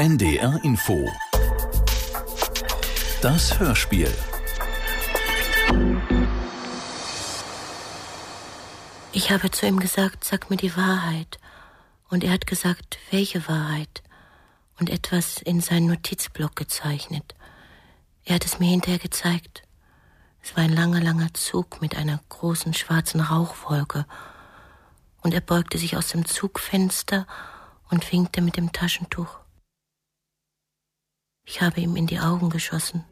NDR Info. Das Hörspiel. Ich habe zu ihm gesagt, sag mir die Wahrheit. Und er hat gesagt, welche Wahrheit? Und etwas in seinen Notizblock gezeichnet. Er hat es mir hinterher gezeigt. Es war ein langer, langer Zug mit einer großen schwarzen Rauchwolke. Und er beugte sich aus dem Zugfenster und winkte mit dem Taschentuch. Ich habe ihm in die Augen geschossen.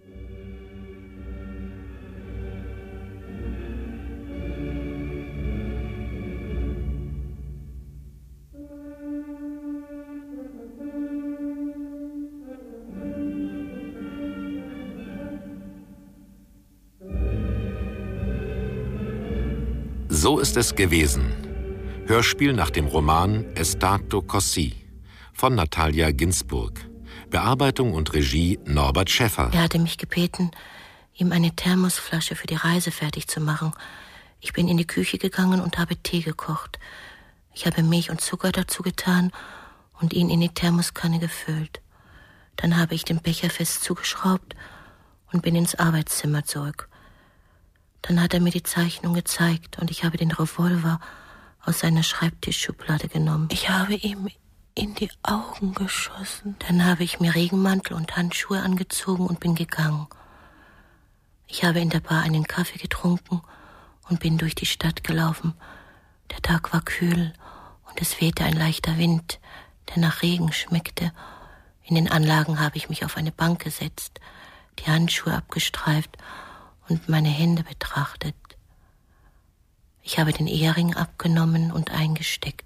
So ist es gewesen. Hörspiel nach dem Roman È stato così von Natalia Ginzburg. Bearbeitung und Regie Norbert Schäffer. Er hatte mich gebeten, ihm eine Thermosflasche für die Reise fertig zu machen. Ich bin in die Küche gegangen und habe Tee gekocht. Ich habe Milch und Zucker dazu getan und ihn in die Thermoskanne gefüllt. Dann habe ich den Becher fest zugeschraubt und bin ins Arbeitszimmer zurück. Dann hat er mir die Zeichnung gezeigt und ich habe den Revolver aus seiner Schreibtischschublade genommen. Ich habe ihm in die Augen geschossen. Dann habe ich mir Regenmantel und Handschuhe angezogen und bin gegangen. Ich habe in der Bar einen Kaffee getrunken und bin durch die Stadt gelaufen. Der Tag war kühl und es wehte ein leichter Wind, der nach Regen schmeckte. In den Anlagen habe ich mich auf eine Bank gesetzt, die Handschuhe abgestreift und meine Hände betrachtet. Ich habe den Ehering abgenommen und eingesteckt.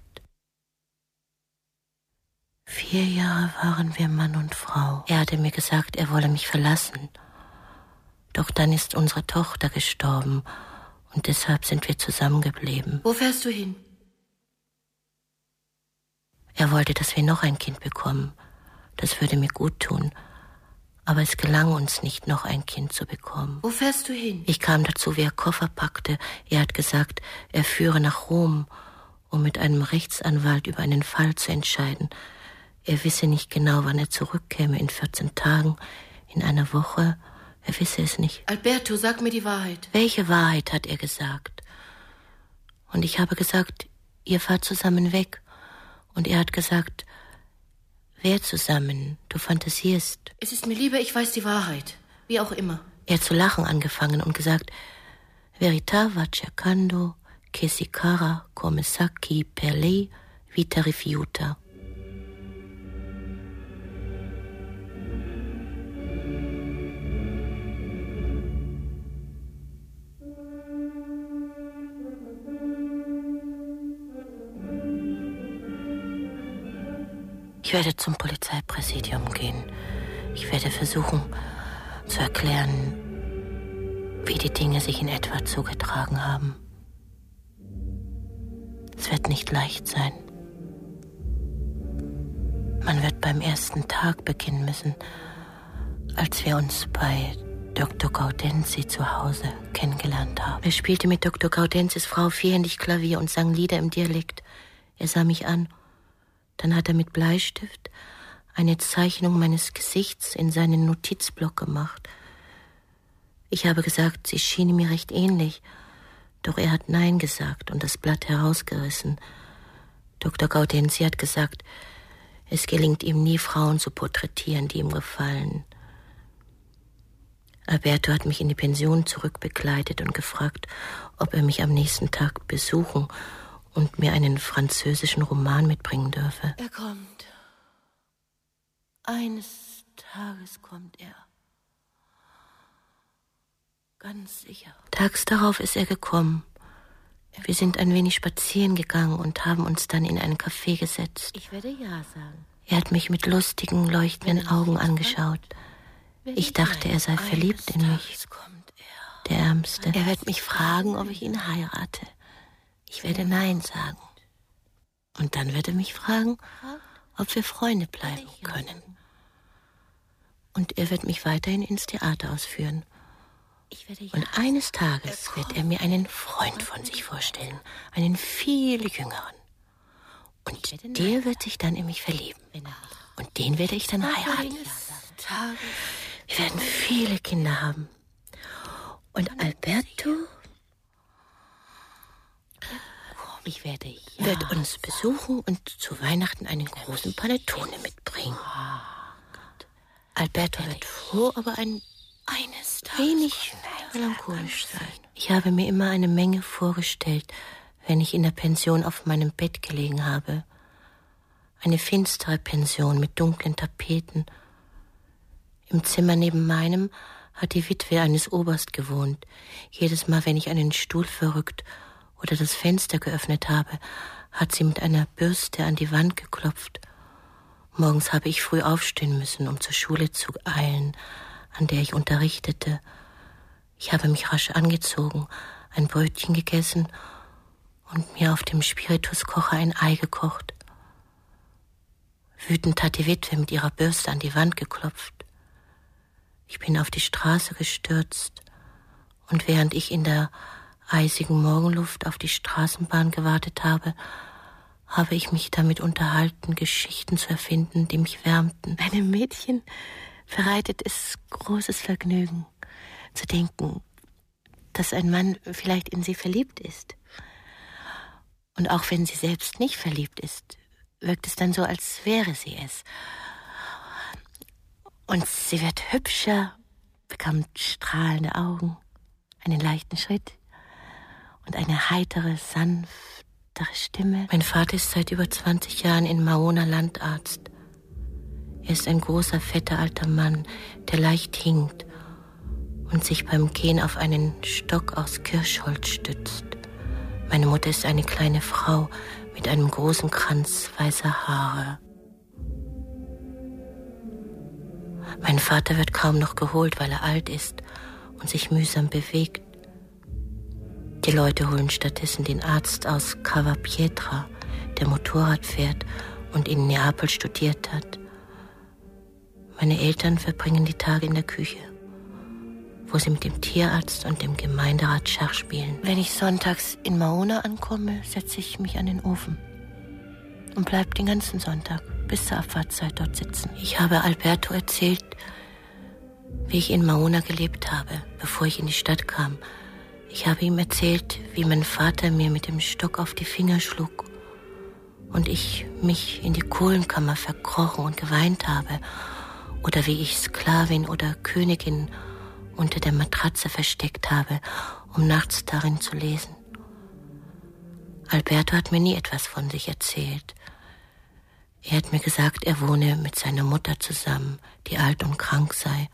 4 Jahre waren wir Mann und Frau. Er hatte mir gesagt, er wolle mich verlassen. Doch dann ist unsere Tochter gestorben und deshalb sind wir zusammengeblieben. Wo fährst du hin? Er wollte, dass wir noch ein Kind bekommen. Das würde mir gut tun. Aber es gelang uns nicht, noch ein Kind zu bekommen. Wo fährst du hin? Ich kam dazu, wie er Koffer packte. Er hat gesagt, er führe nach Rom, um mit einem Rechtsanwalt über einen Fall zu entscheiden. Er wisse nicht genau, wann er zurückkäme, in 14 Tagen, in einer Woche. Er wisse es nicht. Alberto, sag mir die Wahrheit. Welche Wahrheit, hat er gesagt. Und ich habe gesagt, ihr fahrt zusammen weg. Und er hat gesagt, wer zusammen? Du fantasierst. Es ist mir lieber, ich weiß die Wahrheit. Wie auch immer. Er hat zu lachen angefangen und gesagt, Verità va cercando che si cara come sa chi per lei vita rifiuta. Ich werde zum Polizeipräsidium gehen. Ich werde versuchen zu erklären, wie die Dinge sich in etwa zugetragen haben. Es wird nicht leicht sein. Man wird beim ersten Tag beginnen müssen, als wir uns bei Dr. Gaudenzi zu Hause kennengelernt haben. Er spielte mit Dr. Gaudenzis Frau vierhändig Klavier und sang Lieder im Dialekt. Er sah mich an. Dann hat er mit Bleistift eine Zeichnung meines Gesichts in seinen Notizblock gemacht. Ich habe gesagt, sie schiene mir recht ähnlich, doch er hat Nein gesagt und das Blatt herausgerissen. Dr. Gaudenzi hat gesagt, es gelingt ihm nie, Frauen zu porträtieren, die ihm gefallen. Alberto hat mich in die Pension zurückbegleitet und gefragt, ob er mich am nächsten Tag besuchen und mir einen französischen Roman mitbringen dürfe. Er kommt. Eines Tages kommt er. Ganz sicher. Tags darauf ist er gekommen. Wir sind ein wenig spazieren gegangen und haben uns dann in ein Café gesetzt. Ich werde ja sagen. Er hat mich mit lustigen, leuchtenden Augen angeschaut. Ich dachte, er sei verliebt in mich. Der Ärmste. Er wird mich fragen, ob ich ihn heirate. Ich werde Nein sagen. Und dann wird er mich fragen, ob wir Freunde bleiben können. Und er wird mich weiterhin ins Theater ausführen. Und eines Tages wird er mir einen Freund von sich vorstellen, einen viel jüngeren. Und der wird sich dann in mich verlieben. Und den werde ich dann heiraten. Wir werden viele Kinder haben. Und Alberto wird uns besuchen und zu Weihnachten einen großen Panettone mitbringen. Alberto wird froh, aber ein wenig melancholisch sein. Ich habe mir immer eine Menge vorgestellt, wenn ich in der Pension auf meinem Bett gelegen habe. Eine finstere Pension mit dunklen Tapeten. Im Zimmer neben meinem hat die Witwe eines Oberst gewohnt. Jedes Mal, wenn ich einen Stuhl verrückt oder das Fenster geöffnet habe, hat sie mit einer Bürste an die Wand geklopft. Morgens habe ich früh aufstehen müssen, um zur Schule zu eilen, an der ich unterrichtete. Ich habe mich rasch angezogen, ein Brötchen gegessen und mir auf dem Spirituskocher ein Ei gekocht. Wütend hat die Witwe mit ihrer Bürste an die Wand geklopft. Ich bin auf die Straße gestürzt und während ich in der eisigen Morgenluft auf die Straßenbahn gewartet habe, habe ich mich damit unterhalten, Geschichten zu erfinden, die mich wärmten. Einem Mädchen bereitet es großes Vergnügen, zu denken, dass ein Mann vielleicht in sie verliebt ist. Und auch wenn sie selbst nicht verliebt ist, wirkt es dann so, als wäre sie es. Und sie wird hübscher, bekommt strahlende Augen, einen leichten Schritt und eine heitere, sanftere Stimme. Mein Vater ist seit über 20 Jahren in Maona Landarzt. Er ist ein großer, fetter alter Mann, der leicht hinkt und sich beim Gehen auf einen Stock aus Kirschholz stützt. Meine Mutter ist eine kleine Frau mit einem großen Kranz weißer Haare. Mein Vater wird kaum noch geholt, weil er alt ist und sich mühsam bewegt. Die Leute holen stattdessen den Arzt aus Cava Pietra, der Motorrad fährt und in Neapel studiert hat. Meine Eltern verbringen die Tage in der Küche, wo sie mit dem Tierarzt und dem Gemeinderat Schach spielen. Wenn ich sonntags in Maona ankomme, setze ich mich an den Ofen und bleibe den ganzen Sonntag bis zur Abfahrtszeit dort sitzen. Ich habe Alberto erzählt, wie ich in Maona gelebt habe, bevor ich in die Stadt kam. Ich habe ihm erzählt, wie mein Vater mir mit dem Stock auf die Finger schlug und ich mich in die Kohlenkammer verkrochen und geweint habe, oder wie ich Sklavin oder Königin unter der Matratze versteckt habe, um nachts darin zu lesen. Alberto hat mir nie etwas von sich erzählt. Er hat mir gesagt, er wohne mit seiner Mutter zusammen, die alt und krank sei.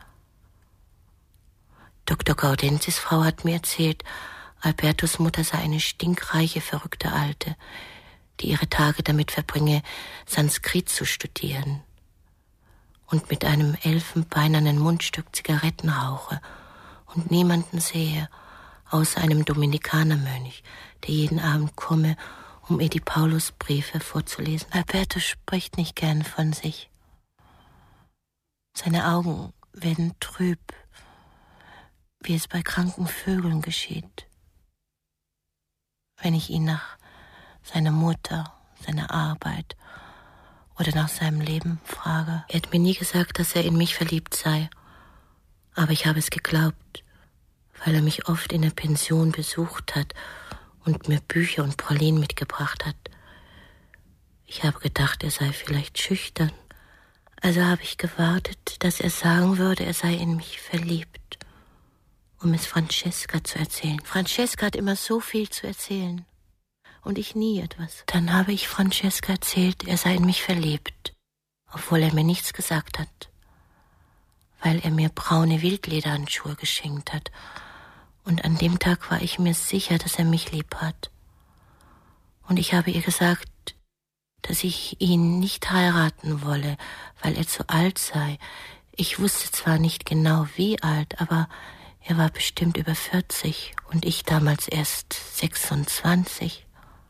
Dr. Gaudenzis Frau hat mir erzählt, Albertos Mutter sei eine stinkreiche, verrückte Alte, die ihre Tage damit verbringe, Sanskrit zu studieren und mit einem elfenbeinernen Mundstück Zigaretten rauche und niemanden sehe, außer einem Dominikanermönch, der jeden Abend komme, um ihr die Paulusbriefe vorzulesen. Alberto spricht nicht gern von sich. Seine Augen werden trüb, wie es bei kranken Vögeln geschieht. Wenn ich ihn nach seiner Mutter, seiner Arbeit oder nach seinem Leben frage. Er hat mir nie gesagt, dass er in mich verliebt sei, aber ich habe es geglaubt, weil er mich oft in der Pension besucht hat und mir Bücher und Pralinen mitgebracht hat. Ich habe gedacht, er sei vielleicht schüchtern. Also habe ich gewartet, dass er sagen würde, er sei in mich verliebt, um es Francesca zu erzählen. Francesca hat immer so viel zu erzählen und ich nie etwas. Dann habe ich Francesca erzählt, er sei in mich verliebt, obwohl er mir nichts gesagt hat, weil er mir braune Wildlederhandschuhe geschenkt hat. Und an dem Tag war ich mir sicher, dass er mich lieb hat. Und ich habe ihr gesagt, dass ich ihn nicht heiraten wolle, weil er zu alt sei. Ich wusste zwar nicht genau, wie alt, aber er war bestimmt über 40 und ich damals erst 26.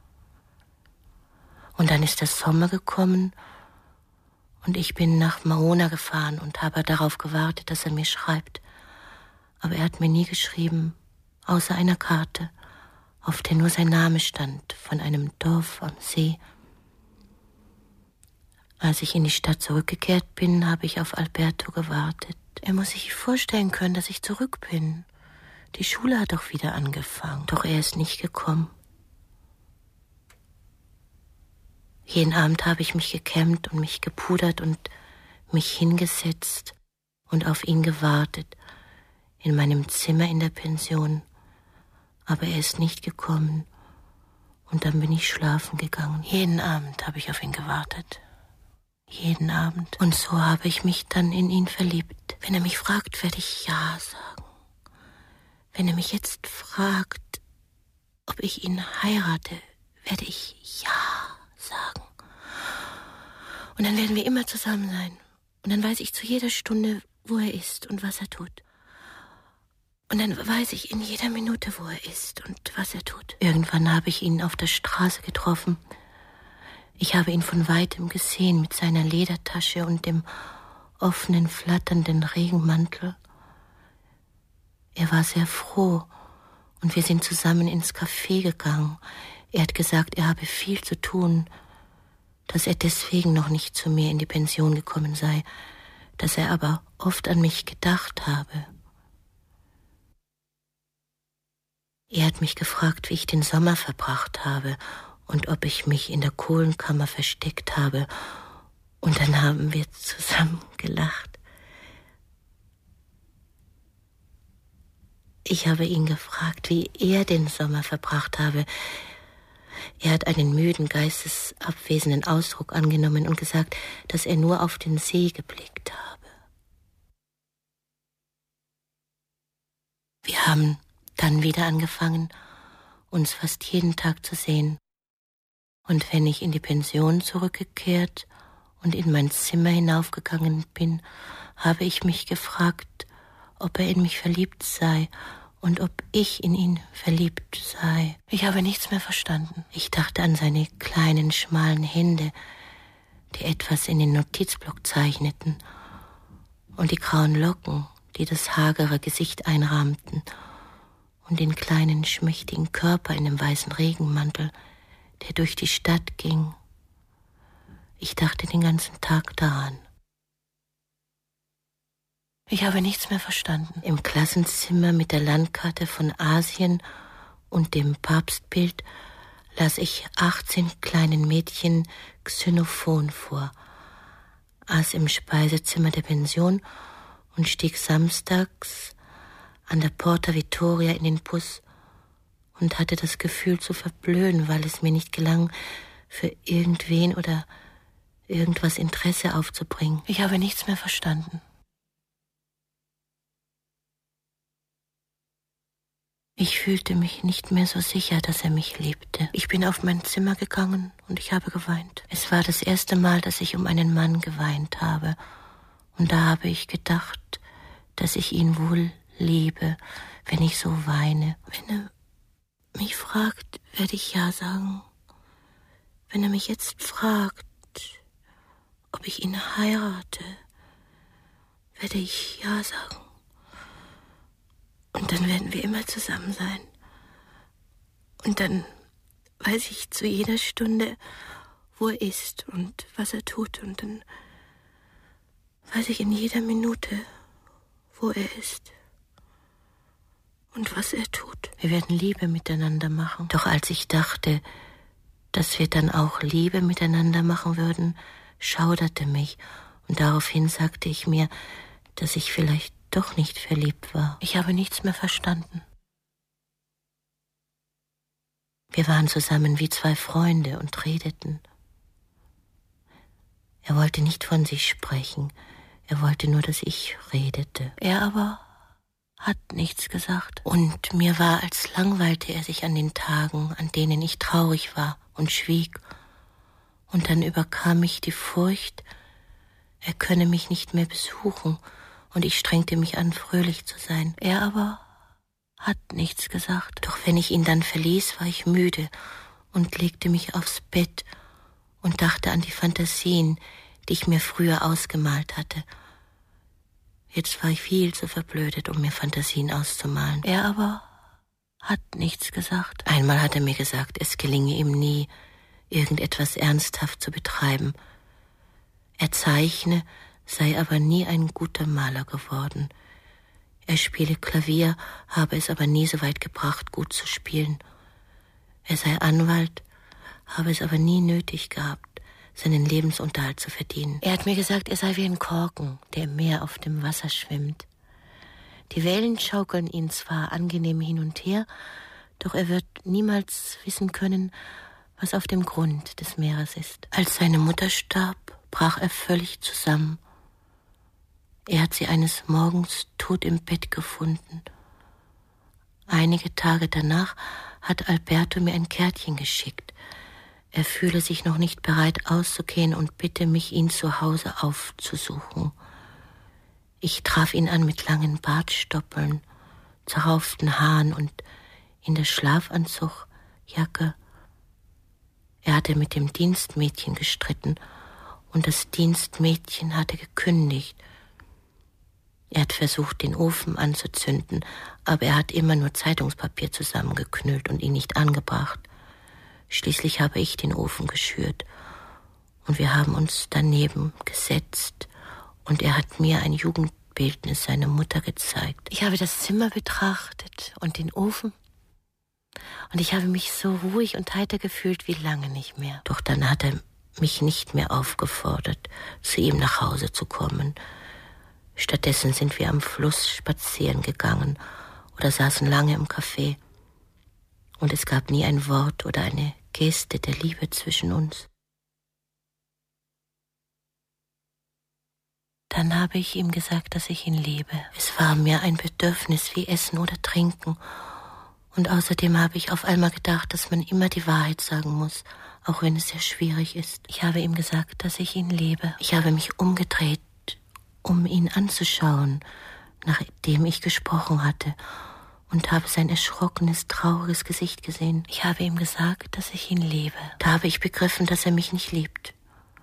Und dann ist der Sommer gekommen und ich bin nach Maona gefahren und habe darauf gewartet, dass er mir schreibt. Aber er hat mir nie geschrieben, außer einer Karte, auf der nur sein Name stand, von einem Dorf am See. Als ich in die Stadt zurückgekehrt bin, habe ich auf Alberto gewartet. Er muss sich vorstellen können, dass ich zurück bin. Die Schule hat doch wieder angefangen. Doch er ist nicht gekommen. Jeden Abend habe ich mich gekämmt und mich gepudert und mich hingesetzt und auf ihn gewartet, in meinem Zimmer in der Pension. Aber er ist nicht gekommen und dann bin ich schlafen gegangen. Jeden Abend habe ich auf ihn gewartet. Jeden Abend. Und so habe ich mich dann in ihn verliebt. Wenn er mich fragt, werde ich Ja sagen. Wenn er mich jetzt fragt, ob ich ihn heirate, werde ich Ja sagen. Und dann werden wir immer zusammen sein. Und dann weiß ich zu jeder Stunde, wo er ist und was er tut. Und dann weiß ich in jeder Minute, wo er ist und was er tut. Irgendwann habe ich ihn auf der Straße getroffen. Ich habe ihn von weitem gesehen mit seiner Ledertasche und dem offenen, flatternden Regenmantel. Er war sehr froh und wir sind zusammen ins Café gegangen. Er hat gesagt, er habe viel zu tun, dass er deswegen noch nicht zu mir in die Pension gekommen sei, dass er aber oft an mich gedacht habe. Er hat mich gefragt, wie ich den Sommer verbracht habe und ob ich mich in der Kohlenkammer versteckt habe. Und dann haben wir zusammen gelacht. Ich habe ihn gefragt, wie er den Sommer verbracht habe. Er hat einen müden, geistesabwesenden Ausdruck angenommen und gesagt, dass er nur auf den See geblickt habe. Wir haben dann wieder angefangen, uns fast jeden Tag zu sehen. Und wenn ich in die Pension zurückgekehrt und in mein Zimmer hinaufgegangen bin, habe ich mich gefragt, ob er in mich verliebt sei und ob ich in ihn verliebt sei. Ich habe nichts mehr verstanden. Ich dachte an seine kleinen, schmalen Hände, die etwas in den Notizblock zeichneten, und die grauen Locken, die das hagere Gesicht einrahmten, und den kleinen, schmächtigen Körper in dem weißen Regenmantel, der durch die Stadt ging. Ich dachte den ganzen Tag daran. Ich habe nichts mehr verstanden. Im Klassenzimmer mit der Landkarte von Asien und dem Papstbild las ich 18 kleinen Mädchen Xylophon vor, aß im Speisezimmer der Pension und stieg samstags an der Porta Vittoria in den Bus und hatte das Gefühl zu verblöden, weil es mir nicht gelang, für irgendwen oder irgendwas Interesse aufzubringen. Ich habe nichts mehr verstanden. Ich fühlte mich nicht mehr so sicher, dass er mich liebte. Ich bin auf mein Zimmer gegangen und ich habe geweint. Es war das erste Mal, dass ich um einen Mann geweint habe. Und da habe ich gedacht, dass ich ihn wohl liebe, wenn ich so weine. Wenn er mich fragt, werde ich Ja sagen. Wenn er mich jetzt fragt, ob ich ihn heirate, werde ich Ja sagen. Und dann werden wir immer zusammen sein. Und dann weiß ich zu jeder Stunde, wo er ist und was er tut. Und dann weiß ich in jeder Minute, wo er ist und was er tut. Wir werden Liebe miteinander machen. Doch als ich dachte, dass wir dann auch Liebe miteinander machen würden, schauderte mich. Und daraufhin sagte ich mir, dass ich vielleicht doch nicht verliebt war. Ich habe nichts mehr verstanden. Wir waren zusammen wie zwei Freunde und redeten. Er wollte nicht von sich sprechen. Er wollte nur, dass ich redete. Er aber hat nichts gesagt. Und mir war, als langweilte er sich an den Tagen, an denen ich traurig war und schwieg. Und dann überkam mich die Furcht, er könne mich nicht mehr besuchen, und ich strengte mich an, fröhlich zu sein. Er aber hat nichts gesagt. Doch wenn ich ihn dann verließ, war ich müde und legte mich aufs Bett und dachte an die Fantasien, die ich mir früher ausgemalt hatte. Jetzt war ich viel zu verblödet, um mir Fantasien auszumalen. Er aber hat nichts gesagt. Einmal hat er mir gesagt, es gelinge ihm nie, irgendetwas ernsthaft zu betreiben. Er zeichne, sei aber nie ein guter Maler geworden. Er spiele Klavier, habe es aber nie so weit gebracht, gut zu spielen. Er sei Anwalt, habe es aber nie nötig gehabt, seinen Lebensunterhalt zu verdienen. Er hat mir gesagt, er sei wie ein Korken, der im Meer auf dem Wasser schwimmt. Die Wellen schaukeln ihn zwar angenehm hin und her, doch er wird niemals wissen können, was auf dem Grund des Meeres ist. Als seine Mutter starb, brach er völlig zusammen. Er hat sie eines Morgens tot im Bett gefunden. Einige Tage danach hat Alberto mir ein Kärtchen geschickt. Er fühle sich noch nicht bereit auszugehen und bitte mich, ihn zu Hause aufzusuchen. Ich traf ihn an mit langen Bartstoppeln, zerrauften Haaren und in der Schlafanzugjacke. Er hatte mit dem Dienstmädchen gestritten und das Dienstmädchen hatte gekündigt. Er hat versucht, den Ofen anzuzünden, aber er hat immer nur Zeitungspapier zusammengeknüllt und ihn nicht angebracht. Schließlich habe ich den Ofen geschürt und wir haben uns daneben gesetzt und er hat mir ein Jugendbildnis seiner Mutter gezeigt. Ich habe das Zimmer betrachtet und den Ofen und ich habe mich so ruhig und heiter gefühlt wie lange nicht mehr. Doch dann hat er mich nicht mehr aufgefordert, zu ihm nach Hause zu kommen. Stattdessen sind wir am Fluss spazieren gegangen oder saßen lange im Café. Und es gab nie ein Wort oder eine Geste der Liebe zwischen uns. Dann habe ich ihm gesagt, dass ich ihn liebe. Es war mir ein Bedürfnis wie Essen oder Trinken. Und außerdem habe ich auf einmal gedacht, dass man immer die Wahrheit sagen muss, auch wenn es sehr schwierig ist. Ich habe ihm gesagt, dass ich ihn liebe. Ich habe mich umgedreht, um ihn anzuschauen, nachdem ich gesprochen hatte, und habe sein erschrockenes, trauriges Gesicht gesehen. Ich habe ihm gesagt, dass ich ihn liebe. Da habe ich begriffen, dass er mich nicht liebt.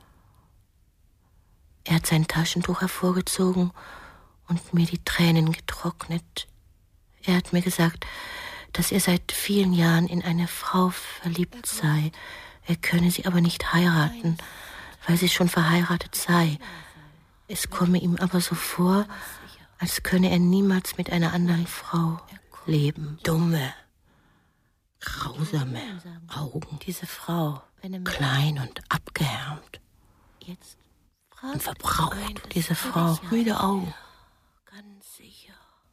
Er hat sein Taschentuch hervorgezogen und mir die Tränen getrocknet. Er hat mir gesagt, dass er seit vielen Jahren in eine Frau verliebt sei. Er könne sie aber nicht heiraten, weil sie schon verheiratet sei. Es komme ihm aber so vor, als könne er niemals mit einer anderen Frau leben. Dumme, grausame Augen. Diese Frau, klein und abgehärmt und verbraucht. Diese Frau, müde Augen. Ganz sicher.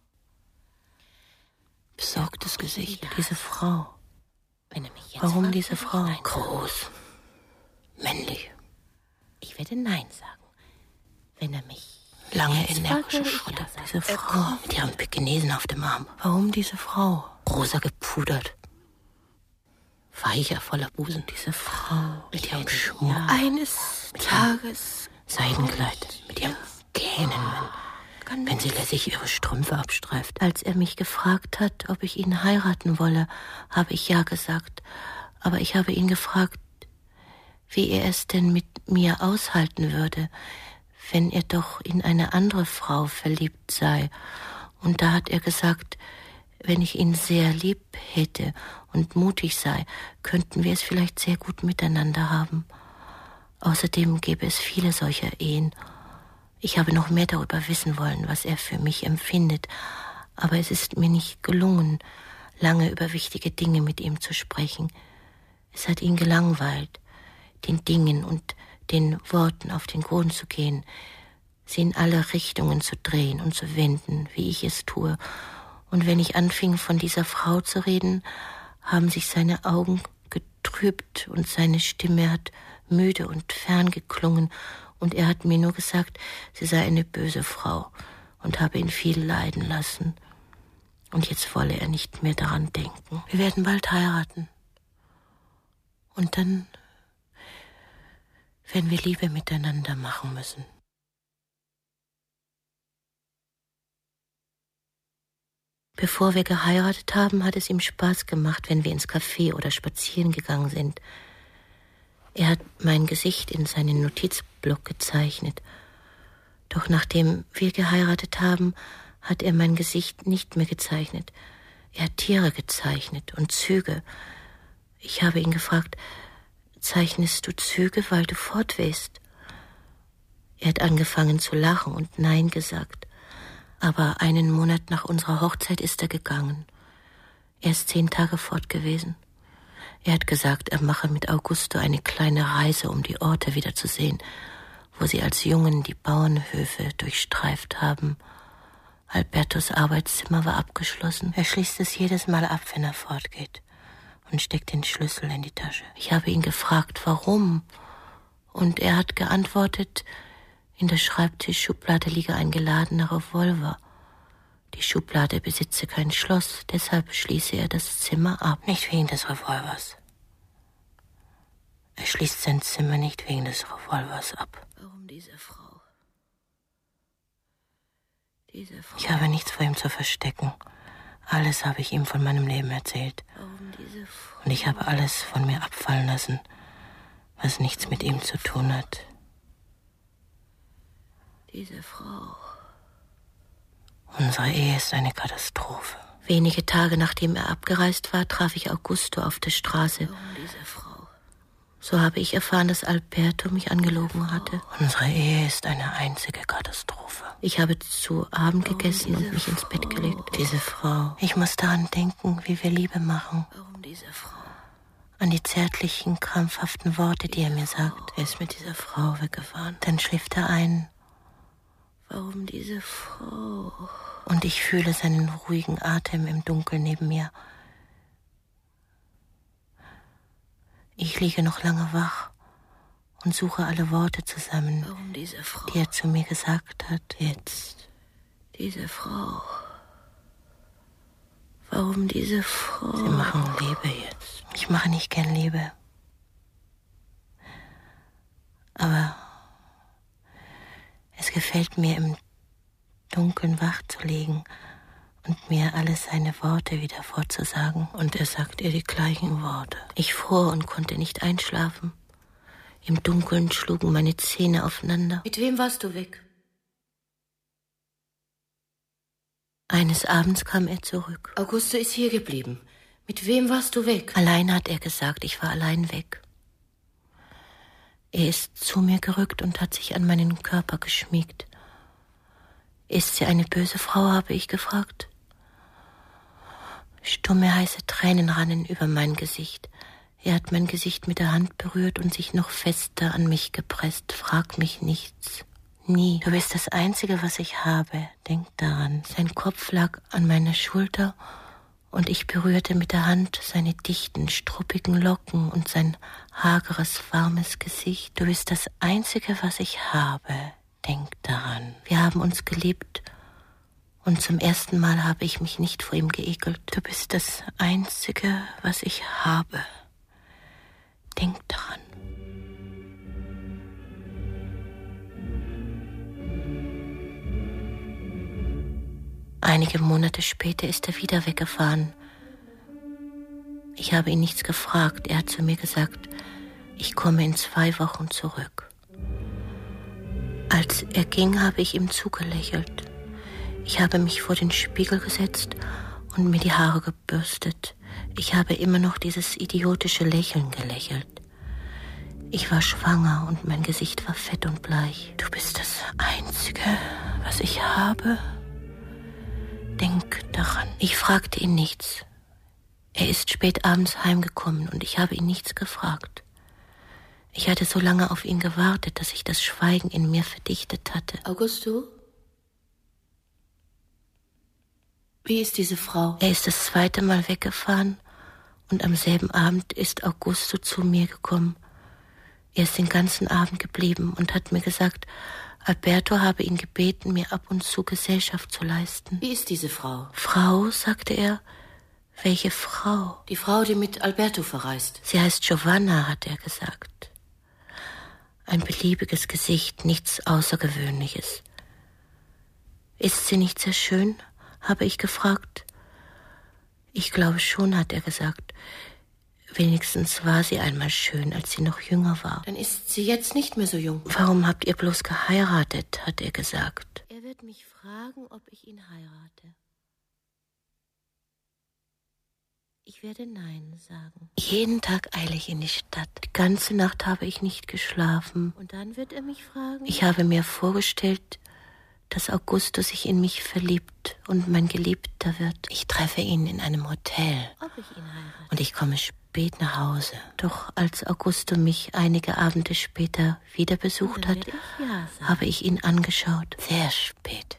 Besorgtes Gesicht. Diese Frau. Warum diese Frau? Groß, männlich. Ich werde Nein sagen, wenn er mich... Lange energische Schritte. Diese Frau mit ihrem Pekinesen auf dem Arm. Warum diese Frau? Rosa gepudert. Weicher, voller Busen. Diese Frau mit ihrem Schmuck. Eines Tages Seidenkleid mit ihrem Gähnen, wenn sie lässig ihre Strümpfe abstreift. Als er mich gefragt hat, ob ich ihn heiraten wolle, habe ich ja gesagt. Aber ich habe ihn gefragt, wie er es denn mit mir aushalten würde, wenn er doch in eine andere Frau verliebt sei. Und da hat er gesagt, wenn ich ihn sehr lieb hätte und mutig sei, könnten wir es vielleicht sehr gut miteinander haben. Außerdem gäbe es viele solcher Ehen. Ich habe noch mehr darüber wissen wollen, was er für mich empfindet, aber es ist mir nicht gelungen, lange über wichtige Dinge mit ihm zu sprechen. Es hat ihn gelangweilt, den Dingen und den Worten auf den Grund zu gehen, sie in alle Richtungen zu drehen und zu wenden, wie ich es tue. Und wenn ich anfing, von dieser Frau zu reden, haben sich seine Augen getrübt und seine Stimme hat müde und fern geklungen und er hat mir nur gesagt, sie sei eine böse Frau und habe ihn viel leiden lassen. Und jetzt wolle er nicht mehr daran denken. Wir werden bald heiraten. Und dann werden wir Liebe miteinander machen müssen. Bevor wir geheiratet haben, hat es ihm Spaß gemacht, wenn wir ins Café oder spazieren gegangen sind. Er hat mein Gesicht in seinen Notizblock gezeichnet. Doch nachdem wir geheiratet haben, hat er mein Gesicht nicht mehr gezeichnet. Er hat Tiere gezeichnet und Züge. Ich habe ihn gefragt, zeichnest du Züge, weil du fortwehst? Er hat angefangen zu lachen und Nein gesagt. Aber einen Monat nach unserer Hochzeit ist er gegangen. Er ist 10 Tage fort gewesen. Er hat gesagt, er mache mit Augusto eine kleine Reise, um die Orte wiederzusehen, wo sie als Jungen die Bauernhöfe durchstreift haben. Albertos Arbeitszimmer war abgeschlossen. Er schließt es jedes Mal ab, wenn er fortgeht, und steckt den Schlüssel in die Tasche. Ich habe ihn gefragt, warum, und er hat geantwortet, in der Schreibtischschublade liege ein geladener Revolver. Die Schublade besitze kein Schloss, deshalb schließe er das Zimmer ab. Nicht wegen des Revolvers. Er schließt sein Zimmer nicht wegen des Revolvers ab. Warum diese Frau? Ich habe nichts vor ihm zu verstecken. Alles habe ich ihm von meinem Leben erzählt. Warum diese Frau? Und ich habe alles von mir abfallen lassen, was nichts mit ihm zu tun hat. Diese Frau. Unsere Ehe ist eine Katastrophe. Wenige Tage nachdem er abgereist war, traf ich Augusto auf der Straße. Warum diese Frau? So habe ich erfahren, dass Alberto mich angelogen hatte. Unsere Ehe ist eine einzige Katastrophe. Ich habe zu Abend gegessen und mich ins Bett gelegt. Diese Frau. Ich muss daran denken, wie wir Liebe machen. Warum diese Frau? An die zärtlichen, krampfhaften Worte, die er mir sagt. Er ist mit dieser Frau weggefahren. Dann schläft er ein. Warum diese Frau? Und ich fühle seinen ruhigen Atem im Dunkeln neben mir. Ich liege noch lange wach und suche alle Worte zusammen, Warum diese Frau? die er zu mir gesagt hat. Jetzt. Diese Frau. Warum diese Frau? Sie machen Liebe jetzt. Ich mache nicht gern Liebe. Aber es gefällt mir, im Dunkeln wach zu liegen und mir alle seine Worte wieder vorzusagen. Und er sagt ihr die gleichen Worte. Ich fror und konnte nicht einschlafen. Im Dunkeln schlugen meine Zähne aufeinander. Mit wem warst du weg? Eines Abends kam er zurück. Augusto ist hier geblieben. Mit wem warst du weg? Allein, hat er gesagt, ich war allein weg. Er ist zu mir gerückt und hat sich an meinen Körper geschmiegt. Ist sie eine böse Frau, habe ich gefragt. Stumme, heiße Tränen rannen über mein Gesicht. Er hat mein Gesicht mit der Hand berührt und sich noch fester an mich gepresst. Frag mich nichts. Nie. Du bist das Einzige, was ich habe. Denk daran. Sein Kopf lag an meiner Schulter und ich berührte mit der Hand seine dichten, struppigen Locken und sein hageres, warmes Gesicht. Du bist das Einzige, was ich habe. Denk daran. Wir haben uns geliebt und zum ersten Mal habe ich mich nicht vor ihm geekelt. Du bist das Einzige, was ich habe. Denk daran. Einige Monate später ist er wieder weggefahren. Ich habe ihn nichts gefragt. Er hat zu mir gesagt, ich komme in 2 Wochen zurück. Als er ging, habe ich ihm zugelächelt. Ich habe mich vor den Spiegel gesetzt und mir die Haare gebürstet. Ich habe immer noch dieses idiotische Lächeln gelächelt. Ich war schwanger und mein Gesicht war fett und bleich. Du bist das Einzige, was ich habe. Denk daran. Ich fragte ihn nichts. Er ist spät abends heimgekommen und ich habe ihn nichts gefragt. Ich hatte so lange auf ihn gewartet, dass ich das Schweigen in mir verdichtet hatte. Augusto? Wie ist diese Frau? Er ist das 2. Mal weggefahren und am selben Abend ist Augusto zu mir gekommen. Er ist den ganzen Abend geblieben und hat mir gesagt, Alberto habe ihn gebeten, mir ab und zu Gesellschaft zu leisten. Wie ist diese Frau? Frau, sagte er. Welche Frau? Die Frau, die mit Alberto verreist. Sie heißt Giovanna, hat er gesagt. Ein beliebiges Gesicht, nichts Außergewöhnliches. Ist sie nicht sehr schön? Habe ich gefragt. Ich glaube schon, hat er gesagt. Wenigstens war sie einmal schön, als sie noch jünger war. Dann ist sie jetzt nicht mehr so jung. Warum habt ihr bloß geheiratet, hat er gesagt. Er wird mich fragen, ob ich ihn heirate. Ich werde Nein sagen. Jeden Tag eile ich in die Stadt. Die ganze Nacht habe ich nicht geschlafen. Und dann wird er mich fragen. Ich habe mir vorgestellt, dass Augusto sich in mich verliebt und mein Geliebter wird. Ich treffe ihn in einem Hotel. Ob ich ihn heirate? Und ich komme spät nach Hause. Doch als Augusto mich einige Abende später wieder besucht hat, habe ich ihn angeschaut. Sehr spät.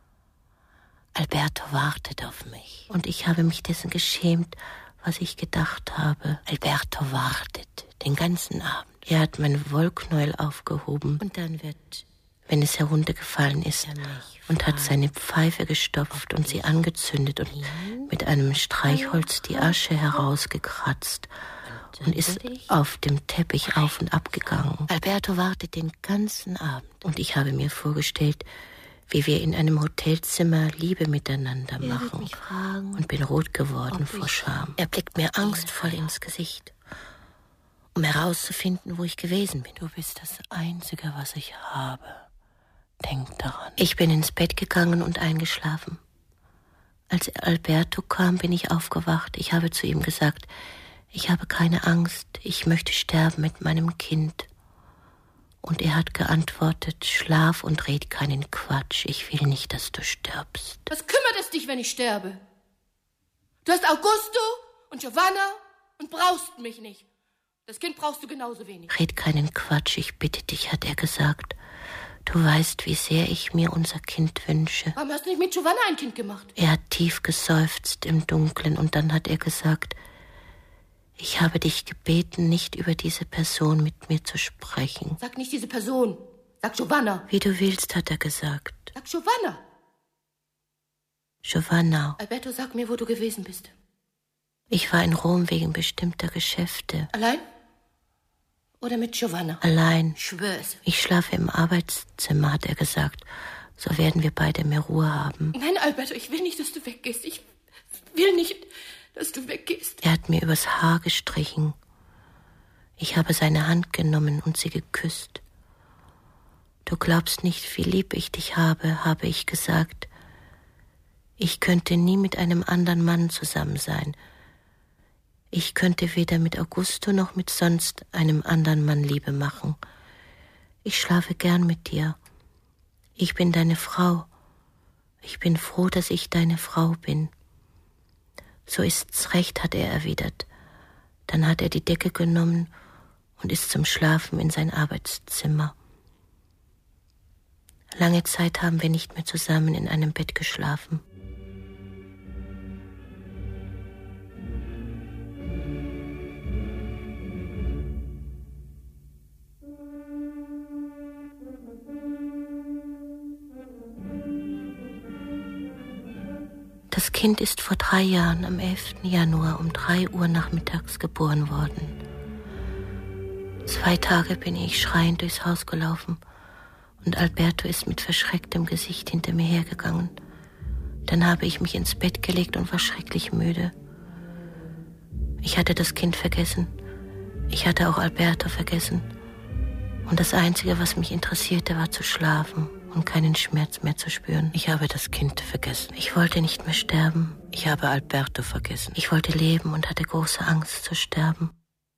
Alberto wartet auf mich. Und ich habe mich dessen geschämt, was ich gedacht habe. Alberto wartet den ganzen Abend. Er hat mein Wollknäuel aufgehoben. Und dann wird, wenn es heruntergefallen ist, und hat seine Pfeife gestopft und sie angezündet und mit einem Streichholz die Asche herausgekratzt und ist auf dem Teppich auf und ab gegangen. Alberto wartet den ganzen Abend. Und ich habe mir vorgestellt, wie wir in einem Hotelzimmer Liebe miteinander machen, und bin rot geworden vor Scham. Er blickt mir angstvoll ins Gesicht, um herauszufinden, wo ich gewesen bin. Du bist das Einzige, was ich habe. Denk daran. Ich bin ins Bett gegangen und eingeschlafen. Als Alberto kam, bin ich aufgewacht. Ich habe zu ihm gesagt, ich habe keine Angst, ich möchte sterben mit meinem Kind. Und er hat geantwortet, schlaf und red keinen Quatsch, ich will nicht, dass du stirbst. Was kümmert es dich, wenn ich sterbe? Du hast Augusto und Giovanna und brauchst mich nicht. Das Kind brauchst du genauso wenig. Red keinen Quatsch, ich bitte dich, hat er gesagt. Du weißt, wie sehr ich mir unser Kind wünsche. Warum hast du nicht mit Giovanna ein Kind gemacht? Er hat tief geseufzt im Dunkeln und dann hat er gesagt, ich habe dich gebeten, nicht über diese Person mit mir zu sprechen. Sag nicht diese Person. Sag Giovanna. Wie du willst, hat er gesagt. Sag Giovanna. Giovanna. Alberto, sag mir, wo du gewesen bist. Ich war in Rom wegen bestimmter Geschäfte. Allein? Oder mit Giovanna? Allein. Schwör's. Ich schlafe im Arbeitszimmer, hat er gesagt. So werden wir beide mehr Ruhe haben. Nein, Alberto, ich will nicht, dass du weggehst. Ich will nicht, dass du weggehst. Er hat mir übers Haar gestrichen. Ich habe seine Hand genommen und sie geküsst. Du glaubst nicht, wie lieb ich dich habe ich gesagt. Ich könnte nie mit einem anderen Mann zusammen sein. Ich könnte weder mit Augusto noch mit sonst einem anderen Mann Liebe machen. Ich schlafe gern mit dir. Ich bin deine Frau. Ich bin froh, dass ich deine Frau bin. So ist's recht, hat er erwidert. Dann hat er die Decke genommen und ist zum Schlafen in sein Arbeitszimmer. Lange Zeit haben wir nicht mehr zusammen in einem Bett geschlafen. Das Kind ist vor 3 Jahren am 11. Januar um 3 Uhr nachmittags geboren worden. 2 Tage bin ich schreiend durchs Haus gelaufen und Alberto ist mit verschrecktem Gesicht hinter mir hergegangen. Dann habe ich mich ins Bett gelegt und war schrecklich müde. Ich hatte das Kind vergessen. Ich hatte auch Alberto vergessen. Und das Einzige, was mich interessierte, war zu schlafen und keinen Schmerz mehr zu spüren. Ich habe das Kind vergessen. Ich wollte nicht mehr sterben. Ich habe Alberto vergessen. Ich wollte leben und hatte große Angst zu sterben.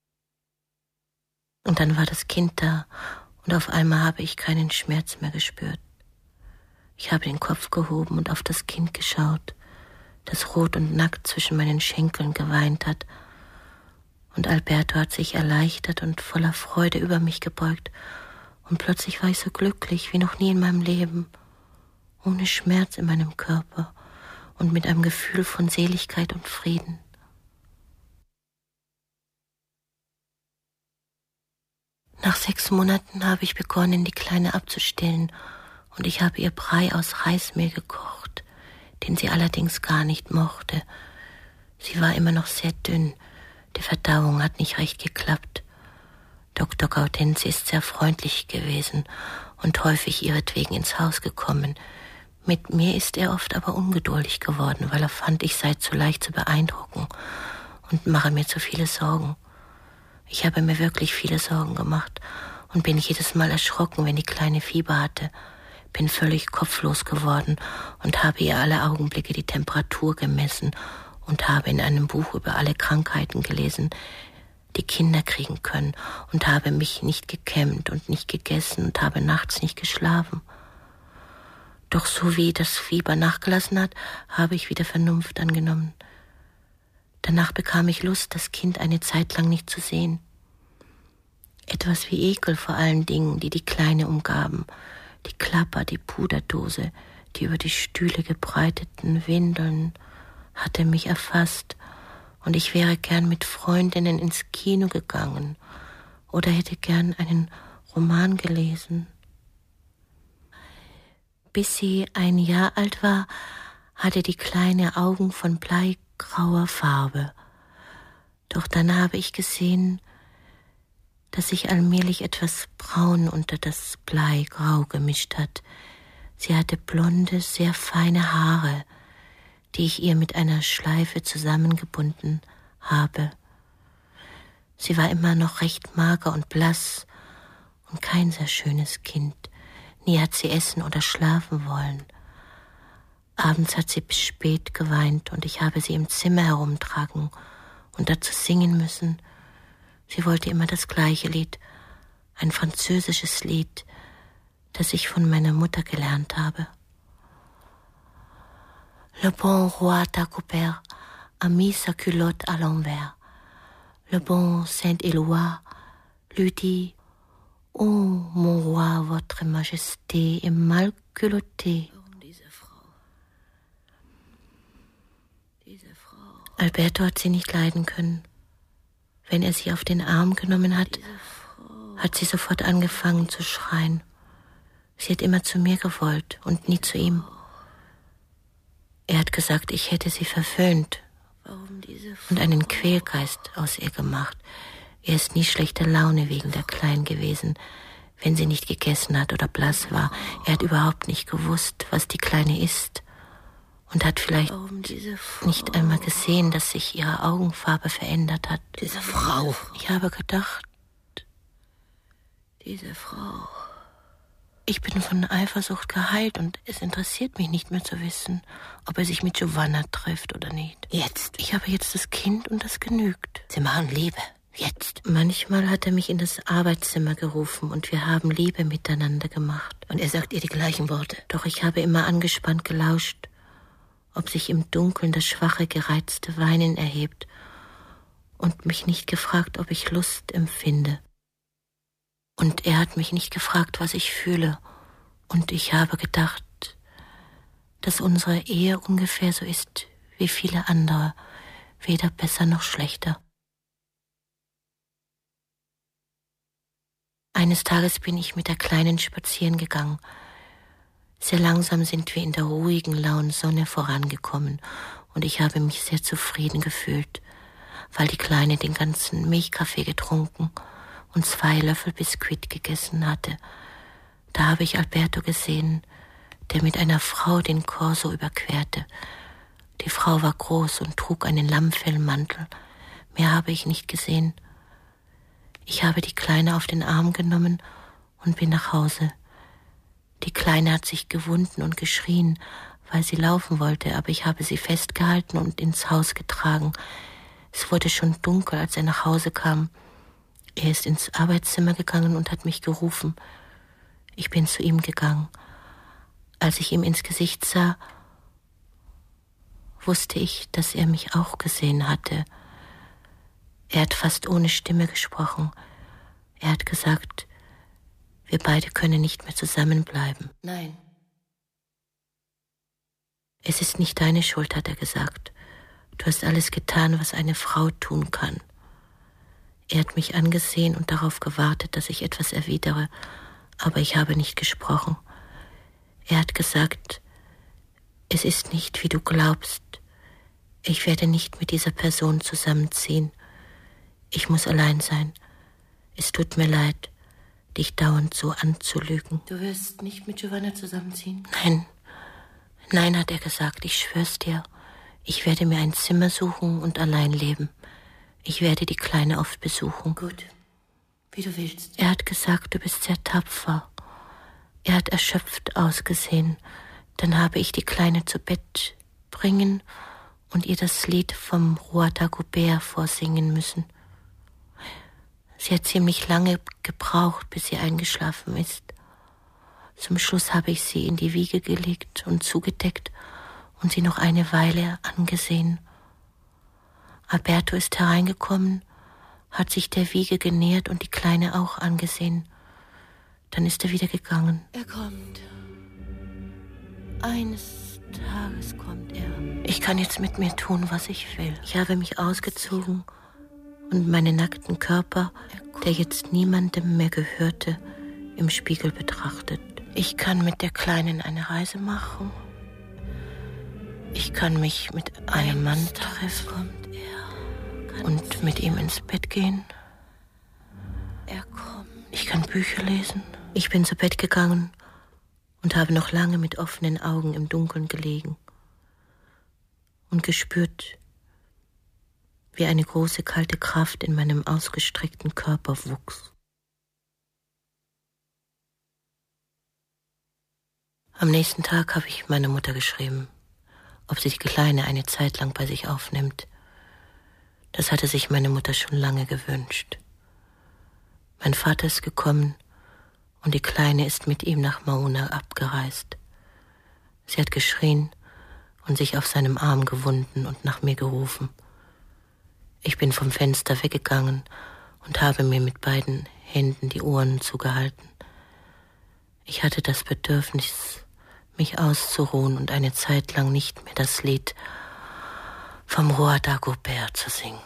Und dann war das Kind da und auf einmal habe ich keinen Schmerz mehr gespürt. Ich habe den Kopf gehoben und auf das Kind geschaut, das rot und nackt zwischen meinen Schenkeln geweint hat. Und Alberto hat sich erleichtert und voller Freude über mich gebeugt. Und plötzlich war ich so glücklich wie noch nie in meinem Leben, ohne Schmerz in meinem Körper und mit einem Gefühl von Seligkeit und Frieden. Nach 6 Monaten habe ich begonnen, die Kleine abzustillen, und ich habe ihr Brei aus Reismehl gekocht, den sie allerdings gar nicht mochte. Sie war immer noch sehr dünn, die Verdauung hat nicht recht geklappt. Dr. Gaudenzi ist sehr freundlich gewesen und häufig ihretwegen ins Haus gekommen. Mit mir ist er oft aber ungeduldig geworden, weil er fand, ich sei zu leicht zu beeindrucken und mache mir zu viele Sorgen. Ich habe mir wirklich viele Sorgen gemacht und bin jedes Mal erschrocken, wenn die Kleine Fieber hatte. Bin völlig kopflos geworden und habe ihr alle Augenblicke die Temperatur gemessen und habe in einem Buch über alle Krankheiten gelesen, die Kinder kriegen können, und habe mich nicht gekämmt und nicht gegessen und habe nachts nicht geschlafen. Doch so wie das Fieber nachgelassen hat, habe ich wieder Vernunft angenommen. Danach bekam ich Lust, das Kind eine Zeit lang nicht zu sehen. Etwas wie Ekel vor allen Dingen, die die Kleine umgaben. Die Klapper, die Puderdose, die über die Stühle gebreiteten Windeln, hatte mich erfasst, und ich wäre gern mit Freundinnen ins Kino gegangen oder hätte gern einen Roman gelesen. Bis sie 1 Jahr alt war, hatte die Kleine Augen von bleigrauer Farbe. Doch dann habe ich gesehen, dass sich allmählich etwas Braun unter das Bleigrau gemischt hat. Sie hatte blonde, sehr feine Haare, die ich ihr mit einer Schleife zusammengebunden habe. Sie war immer noch recht mager und blass und kein sehr schönes Kind. Nie hat sie essen oder schlafen wollen. Abends hat sie bis spät geweint und ich habe sie im Zimmer herumtragen und dazu singen müssen. Sie wollte immer das gleiche Lied, ein französisches Lied, das ich von meiner Mutter gelernt habe. Le bon roi Dagobert a mis sa culotte à l'envers. Le bon Saint-Éloi lui dit: Oh, mon roi, votre majesté est mal culottée. Alberto hat sie nicht leiden können. Wenn er sie auf den Arm genommen hat, hat sie sofort angefangen zu schreien. Sie hat immer zu mir gewollt und nie zu ihm. Er hat gesagt, ich hätte sie verwöhnt und einen Quälgeist aus ihr gemacht. Er ist nie schlechter Laune wegen der Kleinen gewesen, wenn sie nicht gegessen hat oder blass war. Er hat überhaupt nicht gewusst, was die Kleine ist und hat vielleicht nicht einmal gesehen, dass sich ihre Augenfarbe verändert hat. Diese Frau. Ich habe gedacht, diese Frau. Ich bin von Eifersucht geheilt und es interessiert mich nicht mehr zu wissen, ob er sich mit Giovanna trifft oder nicht. Jetzt. Ich habe jetzt das Kind und das genügt. Sie machen Liebe. Jetzt. Manchmal hat er mich in das Arbeitszimmer gerufen und wir haben Liebe miteinander gemacht. Und er sagt ihr die gleichen Worte. Doch ich habe immer angespannt gelauscht, ob sich im Dunkeln das schwache, gereizte Weinen erhebt und mich nicht gefragt, ob ich Lust empfinde. Und er hat mich nicht gefragt, was ich fühle. Und ich habe gedacht, dass unsere Ehe ungefähr so ist wie viele andere, weder besser noch schlechter. Eines Tages bin ich mit der Kleinen spazieren gegangen. Sehr langsam sind wir in der ruhigen, lauen Sonne vorangekommen und ich habe mich sehr zufrieden gefühlt, weil die Kleine den ganzen Milchkaffee getrunken und 2 Löffel Biskuit gegessen hatte. Da habe ich Alberto gesehen, der mit einer Frau den Korso überquerte. Die Frau war groß und trug einen Lammfellmantel. Mehr habe ich nicht gesehen. Ich habe die Kleine auf den Arm genommen und bin nach Hause. Die Kleine hat sich gewunden und geschrien, weil sie laufen wollte, aber ich habe sie festgehalten und ins Haus getragen. Es wurde schon dunkel, als er nach Hause kam. Er ist ins Arbeitszimmer gegangen und hat mich gerufen. Ich bin zu ihm gegangen. Als ich ihm ins Gesicht sah, wusste ich, dass er mich auch gesehen hatte. Er hat fast ohne Stimme gesprochen. Er hat gesagt, wir beide können nicht mehr zusammenbleiben. Nein. Es ist nicht deine Schuld, hat er gesagt. Du hast alles getan, was eine Frau tun kann. Er hat mich angesehen und darauf gewartet, dass ich etwas erwidere, aber ich habe nicht gesprochen. Er hat gesagt, es ist nicht, wie du glaubst. Ich werde nicht mit dieser Person zusammenziehen. Ich muss allein sein. Es tut mir leid, dich dauernd so anzulügen. Du wirst nicht mit Giovanna zusammenziehen? Nein, hat er gesagt, ich schwör's dir. Ich werde mir ein Zimmer suchen und allein leben. Ich werde die Kleine oft besuchen. Gut, wie du willst. Er hat gesagt, du bist sehr tapfer. Er hat erschöpft ausgesehen. Dann habe ich die Kleine zu Bett bringen und ihr das Lied vom Roi Dagobert vorsingen müssen. Sie hat ziemlich lange gebraucht, bis sie eingeschlafen ist. Zum Schluss habe ich sie in die Wiege gelegt und zugedeckt und sie noch eine Weile angesehen. Alberto ist hereingekommen, hat sich der Wiege genähert und die Kleine auch angesehen. Dann ist er wieder gegangen. Er kommt. Eines Tages kommt er. Ich kann jetzt mit mir tun, was ich will. Ich habe mich ausgezogen und meinen nackten Körper, der jetzt niemandem mehr gehörte, im Spiegel betrachtet. Ich kann mit der Kleinen eine Reise machen. Ich kann mich mit einem Mann treffen und mit ihm ins Bett gehen. Er kommt. Ich kann Bücher lesen. Ich bin zu Bett gegangen und habe noch lange mit offenen Augen im Dunkeln gelegen und gespürt, wie eine große kalte Kraft in meinem ausgestreckten Körper wuchs. Am nächsten Tag habe ich meiner Mutter geschrieben, ob sie die Kleine eine Zeit lang bei sich aufnimmt. Das hatte sich meine Mutter schon lange gewünscht. Mein Vater ist gekommen und die Kleine ist mit ihm nach Mauna abgereist. Sie hat geschrien und sich auf seinem Arm gewunden und nach mir gerufen. Ich bin vom Fenster weggegangen und habe mir mit beiden Händen die Ohren zugehalten. Ich hatte das Bedürfnis, mich auszuruhen und eine Zeit lang nicht mehr das Lied vom Roi Dagobert zu singen.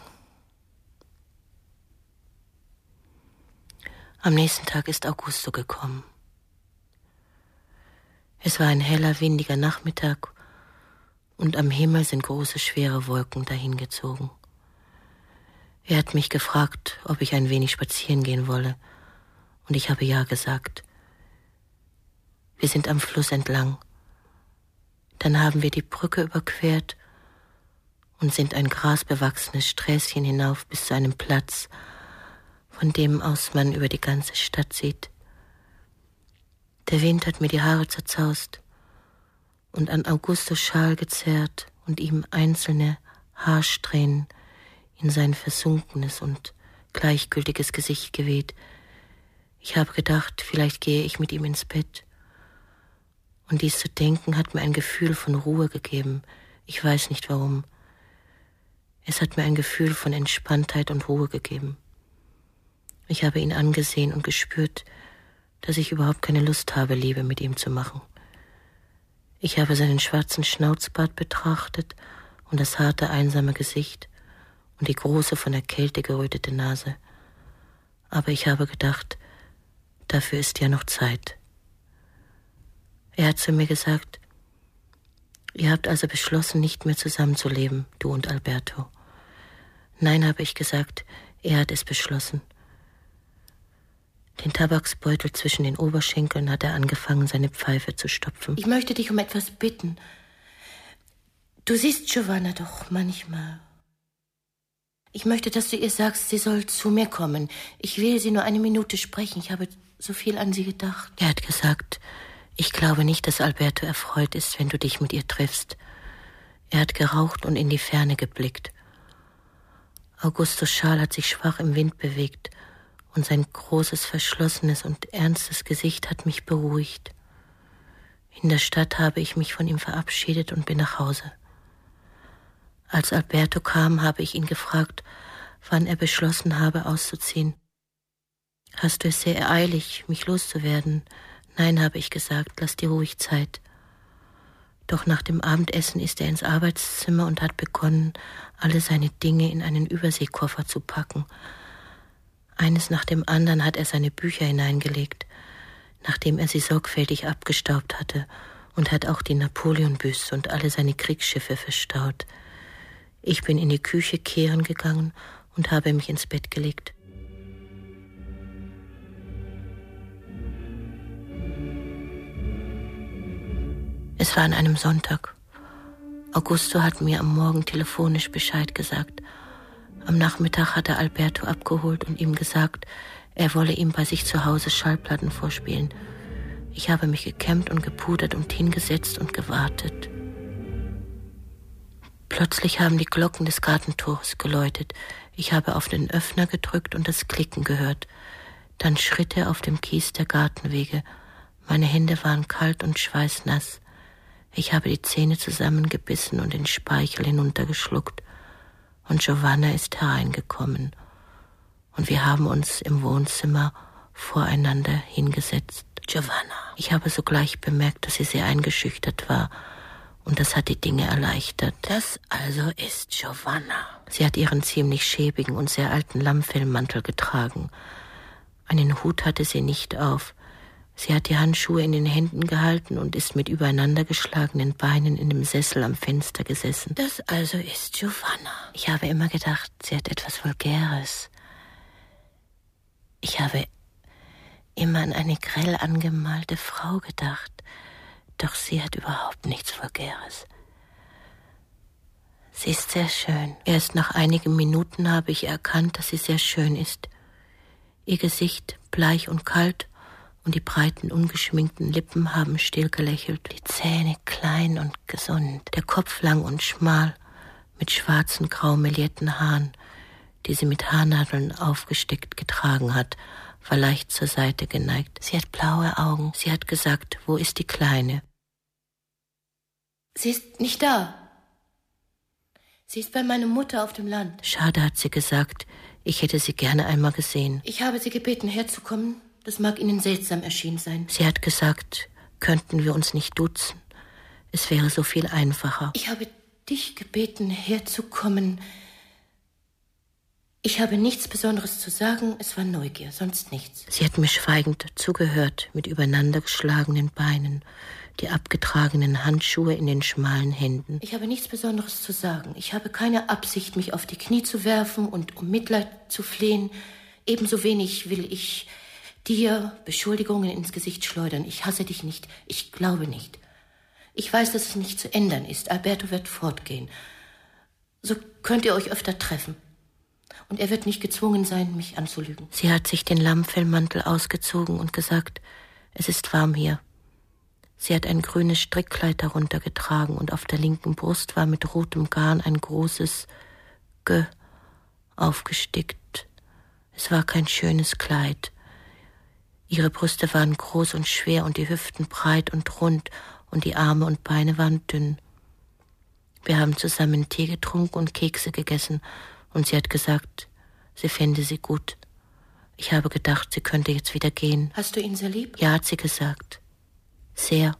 Am nächsten Tag ist Augusto gekommen. Es war ein heller, windiger Nachmittag und am Himmel sind große, schwere Wolken dahingezogen. Er hat mich gefragt, ob ich ein wenig spazieren gehen wolle, und ich habe ja gesagt. Wir sind am Fluss entlang. Dann haben wir die Brücke überquert und sind ein grasbewachsenes Sträßchen hinauf bis zu einem Platz, von dem aus man über die ganze Stadt sieht. Der Wind hat mir die Haare zerzaust und an Augustos Schal gezerrt und ihm einzelne Haarsträhnen in sein versunkenes und gleichgültiges Gesicht geweht. Ich habe gedacht, vielleicht gehe ich mit ihm ins Bett. Und dies zu denken hat mir ein Gefühl von Ruhe gegeben. Ich weiß nicht warum. Es hat mir ein Gefühl von Entspanntheit und Ruhe gegeben. Ich habe ihn angesehen und gespürt, dass ich überhaupt keine Lust habe, Liebe mit ihm zu machen. Ich habe seinen schwarzen Schnauzbart betrachtet und das harte, einsame Gesicht und die große, von der Kälte gerötete Nase. Aber ich habe gedacht, dafür ist ja noch Zeit. Er hat zu mir gesagt, ihr habt also beschlossen, nicht mehr zusammenzuleben, du und Alberto. Nein, habe ich gesagt, er hat es beschlossen. Den Tabaksbeutel zwischen den Oberschenkeln hat er angefangen, seine Pfeife zu stopfen. Ich möchte dich um etwas bitten. Du siehst Giovanna doch manchmal. Ich möchte, dass du ihr sagst, sie soll zu mir kommen. Ich will sie nur eine Minute sprechen. Ich habe so viel an sie gedacht. Er hat gesagt, ich glaube nicht, dass Alberto erfreut ist, wenn du dich mit ihr triffst. Er hat geraucht und in die Ferne geblickt. Augustos Schal hat sich schwach im Wind bewegt und sein großes, verschlossenes und ernstes Gesicht hat mich beruhigt. In der Stadt habe ich mich von ihm verabschiedet und bin nach Hause. Als Alberto kam, habe ich ihn gefragt, wann er beschlossen habe, auszuziehen. Hast du es sehr eilig, mich loszuwerden? Nein, habe ich gesagt, lass dir ruhig Zeit. Doch nach dem Abendessen ist er ins Arbeitszimmer und hat begonnen, alle seine Dinge in einen Überseekoffer zu packen. Eines nach dem anderen hat er seine Bücher hineingelegt, nachdem er sie sorgfältig abgestaubt hatte, und hat auch die Napoleonbüste und alle seine Kriegsschiffe verstaut. Ich bin in die Küche kehren gegangen und habe mich ins Bett gelegt. Es war an einem Sonntag. Augusto hat mir am Morgen telefonisch Bescheid gesagt. Am Nachmittag hat er Alberto abgeholt und ihm gesagt, er wolle ihm bei sich zu Hause Schallplatten vorspielen. Ich habe mich gekämmt und gepudert und hingesetzt und gewartet. Plötzlich haben die Glocken des Gartentores geläutet. Ich habe auf den Öffner gedrückt und das Klicken gehört. Dann Schritte auf dem Kies der Gartenwege. Meine Hände waren kalt und schweißnass. Ich habe die Zähne zusammengebissen und den Speichel hinuntergeschluckt. Und Giovanna ist hereingekommen. Und wir haben uns im Wohnzimmer voreinander hingesetzt. Giovanna. Ich habe sogleich bemerkt, dass sie sehr eingeschüchtert war. Und das hat die Dinge erleichtert. Das also ist Giovanna. Sie hat ihren ziemlich schäbigen und sehr alten Lammfellmantel getragen. Einen Hut hatte sie nicht auf. Sie hat die Handschuhe in den Händen gehalten und ist mit übereinandergeschlagenen Beinen in dem Sessel am Fenster gesessen. Das also ist Giovanna. Ich habe immer gedacht, sie hat etwas Vulgäres. Ich habe immer an eine grell angemalte Frau gedacht. Doch sie hat überhaupt nichts Vulgäres. Sie ist sehr schön. Erst nach einigen Minuten habe ich erkannt, dass sie sehr schön ist. Ihr Gesicht bleich und kalt und die breiten, ungeschminkten Lippen haben still gelächelt. Die Zähne klein und gesund, der Kopf lang und schmal, mit schwarzen, grau melierten Haaren, die sie mit Haarnadeln aufgesteckt getragen hat, war leicht zur Seite geneigt. Sie hat blaue Augen. Sie hat gesagt, wo ist die Kleine? Sie ist nicht da. Sie ist bei meiner Mutter auf dem Land. Schade, hat sie gesagt. Ich hätte sie gerne einmal gesehen. Ich habe sie gebeten, herzukommen. Das mag Ihnen seltsam erschienen sein. Sie hat gesagt, könnten wir uns nicht duzen? Es wäre so viel einfacher. Ich habe dich gebeten, herzukommen. Ich habe nichts Besonderes zu sagen, es war Neugier, sonst nichts. Sie hat mir schweigend zugehört, mit übereinandergeschlagenen Beinen, die abgetragenen Handschuhe in den schmalen Händen. Ich habe nichts Besonderes zu sagen. Ich habe keine Absicht, mich auf die Knie zu werfen und um Mitleid zu flehen. Ebenso wenig will ich dir Beschuldigungen ins Gesicht schleudern. Ich hasse dich nicht. Ich glaube nicht. Ich weiß, dass es nicht zu ändern ist. Alberto wird fortgehen. So könnt ihr euch öfter treffen. Und er wird nicht gezwungen sein, mich anzulügen. Sie hat sich den Lammfellmantel ausgezogen und gesagt, es ist warm hier. Sie hat ein grünes Strickkleid darunter getragen und auf der linken Brust war mit rotem Garn ein großes G aufgestickt. Es war kein schönes Kleid. Ihre Brüste waren groß und schwer und die Hüften breit und rund und die Arme und Beine waren dünn. Wir haben zusammen Tee getrunken und Kekse gegessen und sie hat gesagt, sie fände sie gut. Ich habe gedacht, sie könnte jetzt wieder gehen. Hast du ihn sehr lieb? Ja, hat sie gesagt. Sehr.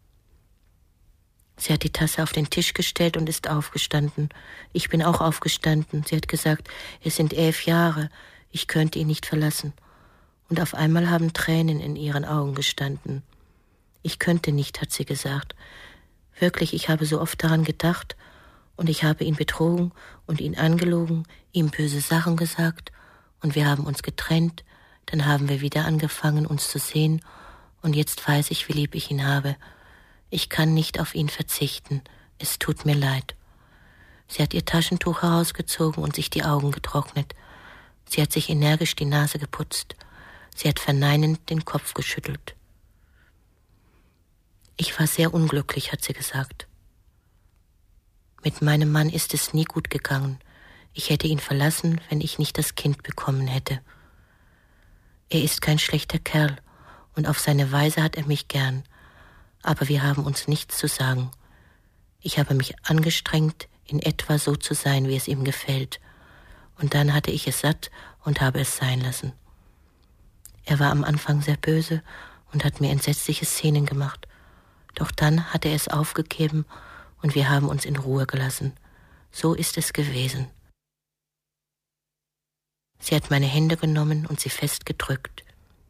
Sie hat die Tasse auf den Tisch gestellt und ist aufgestanden. Ich bin auch aufgestanden. Sie hat gesagt, es sind 11 Jahre, ich könnte ihn nicht verlassen. Und auf einmal haben Tränen in ihren Augen gestanden. Ich könnte nicht, hat sie gesagt. Wirklich, ich habe so oft daran gedacht und ich habe ihn betrogen und ihn angelogen, ihm böse Sachen gesagt und wir haben uns getrennt, dann haben wir wieder angefangen, uns zu sehen und jetzt weiß ich, wie lieb ich ihn habe. Ich kann nicht auf ihn verzichten, es tut mir leid. Sie hat ihr Taschentuch herausgezogen und sich die Augen getrocknet. Sie hat sich energisch die Nase geputzt. Sie hat verneinend den Kopf geschüttelt. Ich war sehr unglücklich, hat sie gesagt. Mit meinem Mann ist es nie gut gegangen. Ich hätte ihn verlassen, wenn ich nicht das Kind bekommen hätte. Er ist kein schlechter Kerl und auf seine Weise hat er mich gern. Aber wir haben uns nichts zu sagen. Ich habe mich angestrengt, in etwa so zu sein, wie es ihm gefällt. Und dann hatte ich es satt und habe es sein lassen. Er war am Anfang sehr böse und hat mir entsetzliche Szenen gemacht. Doch dann hat er es aufgegeben und wir haben uns in Ruhe gelassen. So ist es gewesen. Sie hat meine Hände genommen und sie fest gedrückt.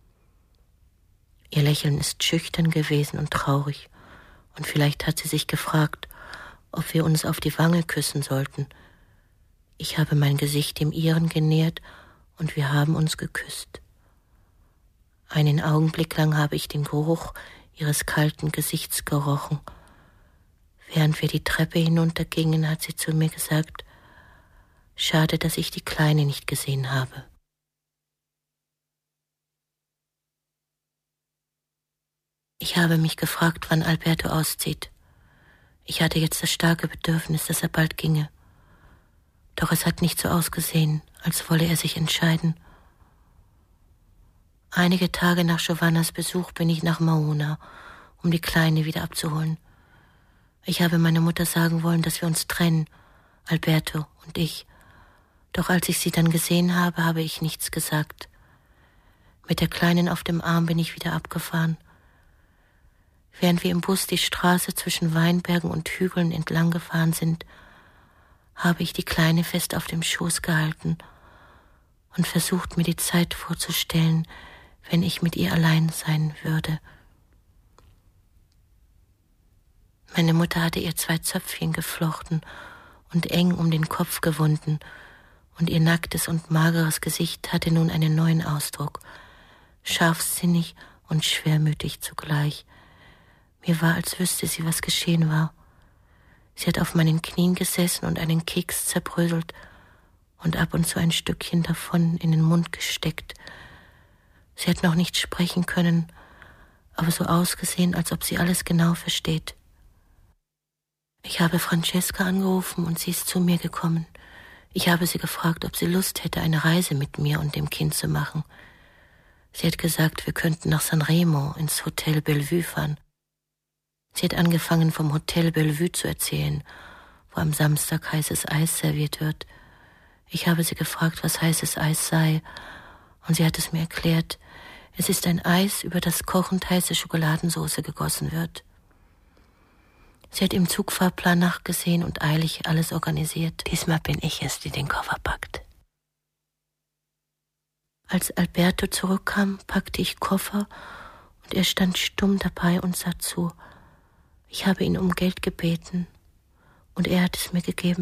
Ihr Lächeln ist schüchtern gewesen und traurig, und vielleicht hat sie sich gefragt, ob wir uns auf die Wange küssen sollten. Ich habe mein Gesicht dem ihren genähert und wir haben uns geküsst. Einen Augenblick lang habe ich den Geruch ihres kalten Gesichts gerochen. Während wir die Treppe hinuntergingen, hat sie zu mir gesagt, schade, dass ich die Kleine nicht gesehen habe. Ich habe mich gefragt, wann Alberto auszieht. Ich hatte jetzt das starke Bedürfnis, dass er bald ginge. Doch es hat nicht so ausgesehen, als wolle er sich entscheiden. Einige Tage nach Giovannas Besuch bin ich nach Mauna, um die Kleine wieder abzuholen. Ich habe meiner Mutter sagen wollen, dass wir uns trennen, Alberto und ich. Doch als ich sie dann gesehen habe, habe ich nichts gesagt. Mit der Kleinen auf dem Arm bin ich wieder abgefahren. Während wir im Bus die Straße zwischen Weinbergen und Hügeln entlang gefahren sind, habe ich die Kleine fest auf dem Schoß gehalten und versucht, mir die Zeit vorzustellen, wenn ich mit ihr allein sein würde. Meine Mutter hatte ihr 2 Zöpfchen geflochten und eng um den Kopf gewunden, und ihr nacktes und mageres Gesicht hatte nun einen neuen Ausdruck, scharfsinnig und schwermütig zugleich. Mir war, als wüsste sie, was geschehen war. Sie hat auf meinen Knien gesessen und einen Keks zerbröselt und ab und zu ein Stückchen davon in den Mund gesteckt. Sie hat noch nicht sprechen können, aber so ausgesehen, als ob sie alles genau versteht. Ich habe Francesca angerufen und sie ist zu mir gekommen. Ich habe sie gefragt, ob sie Lust hätte, eine Reise mit mir und dem Kind zu machen. Sie hat gesagt, wir könnten nach Sanremo ins Hotel Bellevue fahren. Sie hat angefangen, vom Hotel Bellevue zu erzählen, wo am Samstag heißes Eis serviert wird. Ich habe sie gefragt, was heißes Eis sei, und sie hat es mir erklärt. Es ist ein Eis, über das kochend heiße Schokoladensauce gegossen wird. Sie hat im Zugfahrplan nachgesehen und eilig alles organisiert. Diesmal bin ich es, die den Koffer packt. Als Alberto zurückkam, packte ich Koffer und er stand stumm dabei und sah zu. Ich habe ihn um Geld gebeten und er hat es mir gegeben.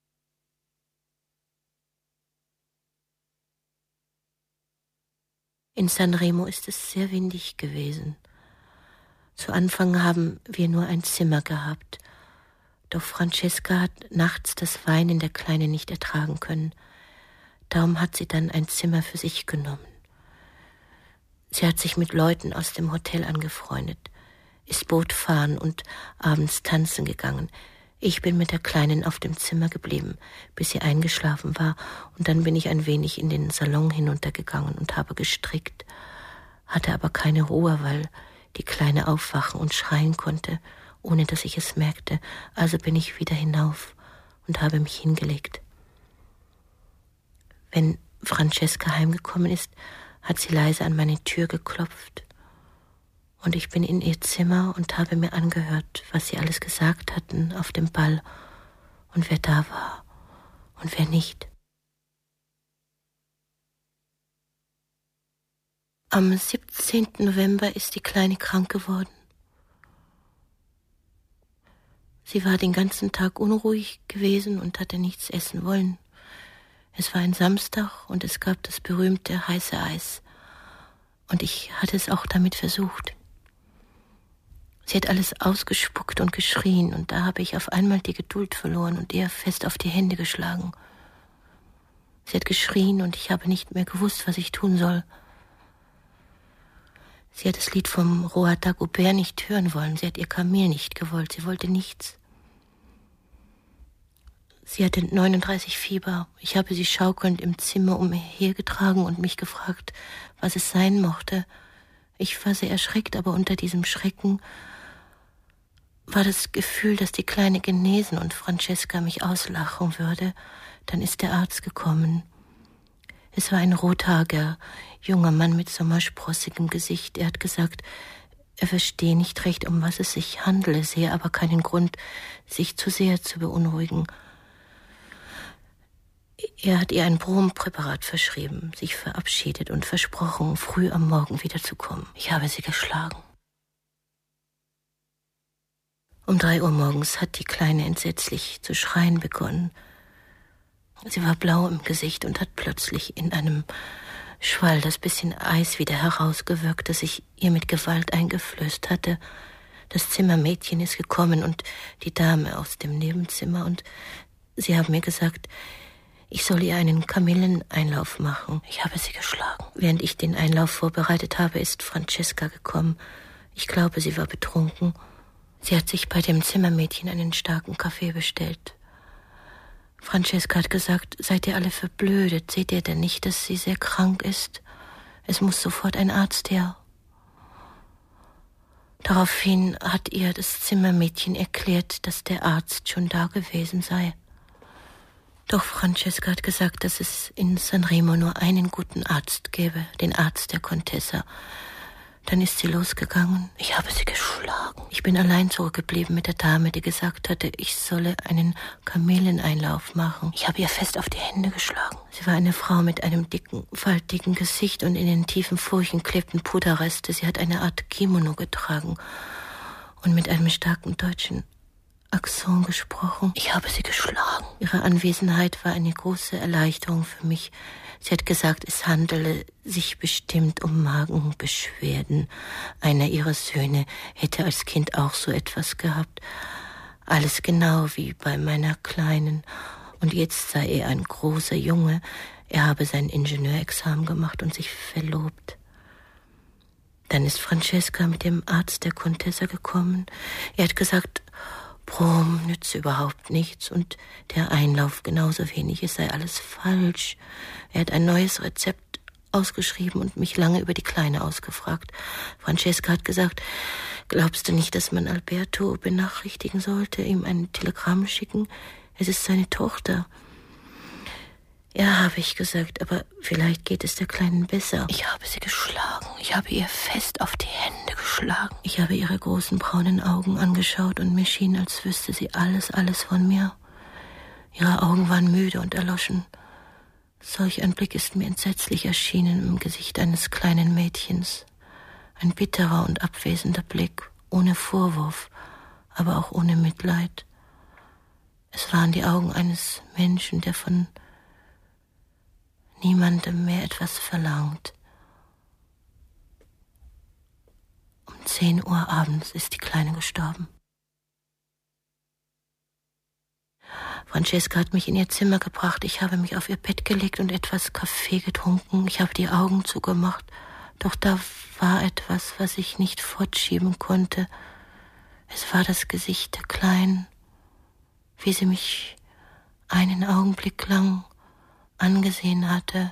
In Sanremo ist es sehr windig gewesen. Zu Anfang haben wir nur ein Zimmer gehabt, doch Francesca hat nachts das Weinen der Kleinen nicht ertragen können. Darum hat sie dann ein Zimmer für sich genommen. Sie hat sich mit Leuten aus dem Hotel angefreundet, ist Boot fahren und abends tanzen gegangen. Ich bin mit der Kleinen auf dem Zimmer geblieben, bis sie eingeschlafen war, und dann bin ich ein wenig in den Salon hinuntergegangen und habe gestrickt, hatte aber keine Ruhe, weil die Kleine aufwachen und schreien konnte, ohne dass ich es merkte. Also bin ich wieder hinauf und habe mich hingelegt. Wenn Francesca heimgekommen ist, hat sie leise an meine Tür geklopft. Und ich bin in ihr Zimmer und habe mir angehört, was sie alles gesagt hatten auf dem Ball und wer da war und wer nicht. Am 17. November ist die Kleine krank geworden. Sie war den ganzen Tag unruhig gewesen und hatte nichts essen wollen. Es war ein Samstag und es gab das berühmte heiße Eis. Und ich hatte es auch damit versucht. Sie hat alles ausgespuckt und geschrien und da habe ich auf einmal die Geduld verloren und ihr fest auf die Hände geschlagen. Sie hat geschrien und ich habe nicht mehr gewusst, was ich tun soll. Sie hat das Lied vom Roi Dagobert nicht hören wollen. Sie hat ihr Kamel nicht gewollt. Sie wollte nichts. Sie hatte 39 Fieber. Ich habe sie schaukelnd im Zimmer umhergetragen und mich gefragt, was es sein mochte. Ich war sehr erschreckt, aber unter diesem Schrecken war das Gefühl, dass die Kleine genesen und Francesca mich auslachen würde. Dann ist der Arzt gekommen. Es war ein rothaariger, junger Mann mit sommersprossigem Gesicht. Er hat gesagt, er verstehe nicht recht, um was es sich handele, sehe aber keinen Grund, sich zu sehr zu beunruhigen. Er hat ihr ein Brompräparat verschrieben, sich verabschiedet und versprochen, früh am Morgen wiederzukommen. Ich habe sie geschlagen. Um 3 Uhr morgens hat die Kleine entsetzlich zu schreien begonnen. Sie war blau im Gesicht und hat plötzlich in einem Schwall das bisschen Eis wieder herausgewirkt, das ich ihr mit Gewalt eingeflößt hatte. Das Zimmermädchen ist gekommen und die Dame aus dem Nebenzimmer und sie haben mir gesagt, ich soll ihr einen Kamilleneinlauf machen. Ich habe sie geschlagen. Während ich den Einlauf vorbereitet habe, ist Francesca gekommen. Ich glaube, sie war betrunken Sie hat sich bei dem Zimmermädchen einen starken Kaffee bestellt. Francesca hat gesagt, seid ihr alle verblödet? Seht ihr denn nicht, dass sie sehr krank ist? Es muss sofort ein Arzt her. Daraufhin hat ihr das Zimmermädchen erklärt, dass der Arzt schon da gewesen sei. Doch Francesca hat gesagt, dass es in Sanremo nur einen guten Arzt gäbe, den Arzt der Contessa. Dann ist sie losgegangen. Ich habe sie geschlagen. Ich bin allein zurückgeblieben mit der Dame, die gesagt hatte, ich solle einen Kameleneinlauf machen. Ich habe ihr fest auf die Hände geschlagen. Sie war eine Frau mit einem dicken, faltigen Gesicht und in den tiefen Furchen klebten Puderreste. Sie hat eine Art Kimono getragen und mit einem starken deutschen Akzent gesprochen. Ich habe sie geschlagen. Ihre Anwesenheit war eine große Erleichterung für mich. Sie hat gesagt, es handele sich bestimmt um Magenbeschwerden. Einer ihrer Söhne hätte als Kind auch so etwas gehabt. Alles genau wie bei meiner Kleinen. Und jetzt sei er ein großer Junge. Er habe sein Ingenieurexamen gemacht und sich verlobt. Dann ist Francesca mit dem Arzt der Contessa gekommen. Er hat gesagt, Brom nütze überhaupt nichts und der Einlauf genauso wenig, es sei alles falsch. Er hat ein neues Rezept ausgeschrieben und mich lange über die Kleine ausgefragt. Francesca hat gesagt, glaubst du nicht, dass man Alberto benachrichtigen sollte, ihm ein Telegramm schicken? Es ist seine Tochter. Ja, habe ich gesagt, aber vielleicht geht es der Kleinen besser. Ich habe sie geschlagen. Ich habe ihr fest auf die Hände geschlagen. Ich habe ihre großen braunen Augen angeschaut und mir schien, als wüsste sie alles von mir. Ihre Augen waren müde und erloschen. Solch ein Blick ist mir entsetzlich erschienen im Gesicht eines kleinen Mädchens. Ein bitterer und abwesender Blick, ohne Vorwurf, aber auch ohne Mitleid. Es waren die Augen eines Menschen, der von niemandem mehr etwas verlangt. Um 10 Uhr abends ist die Kleine gestorben. Francesca hat mich in ihr Zimmer gebracht. Ich habe mich auf ihr Bett gelegt und etwas Kaffee getrunken. Ich habe die Augen zugemacht. Doch da war etwas, was ich nicht fortschieben konnte. Es war das Gesicht der Kleinen, wie sie mich einen Augenblick lang angesehen hatte,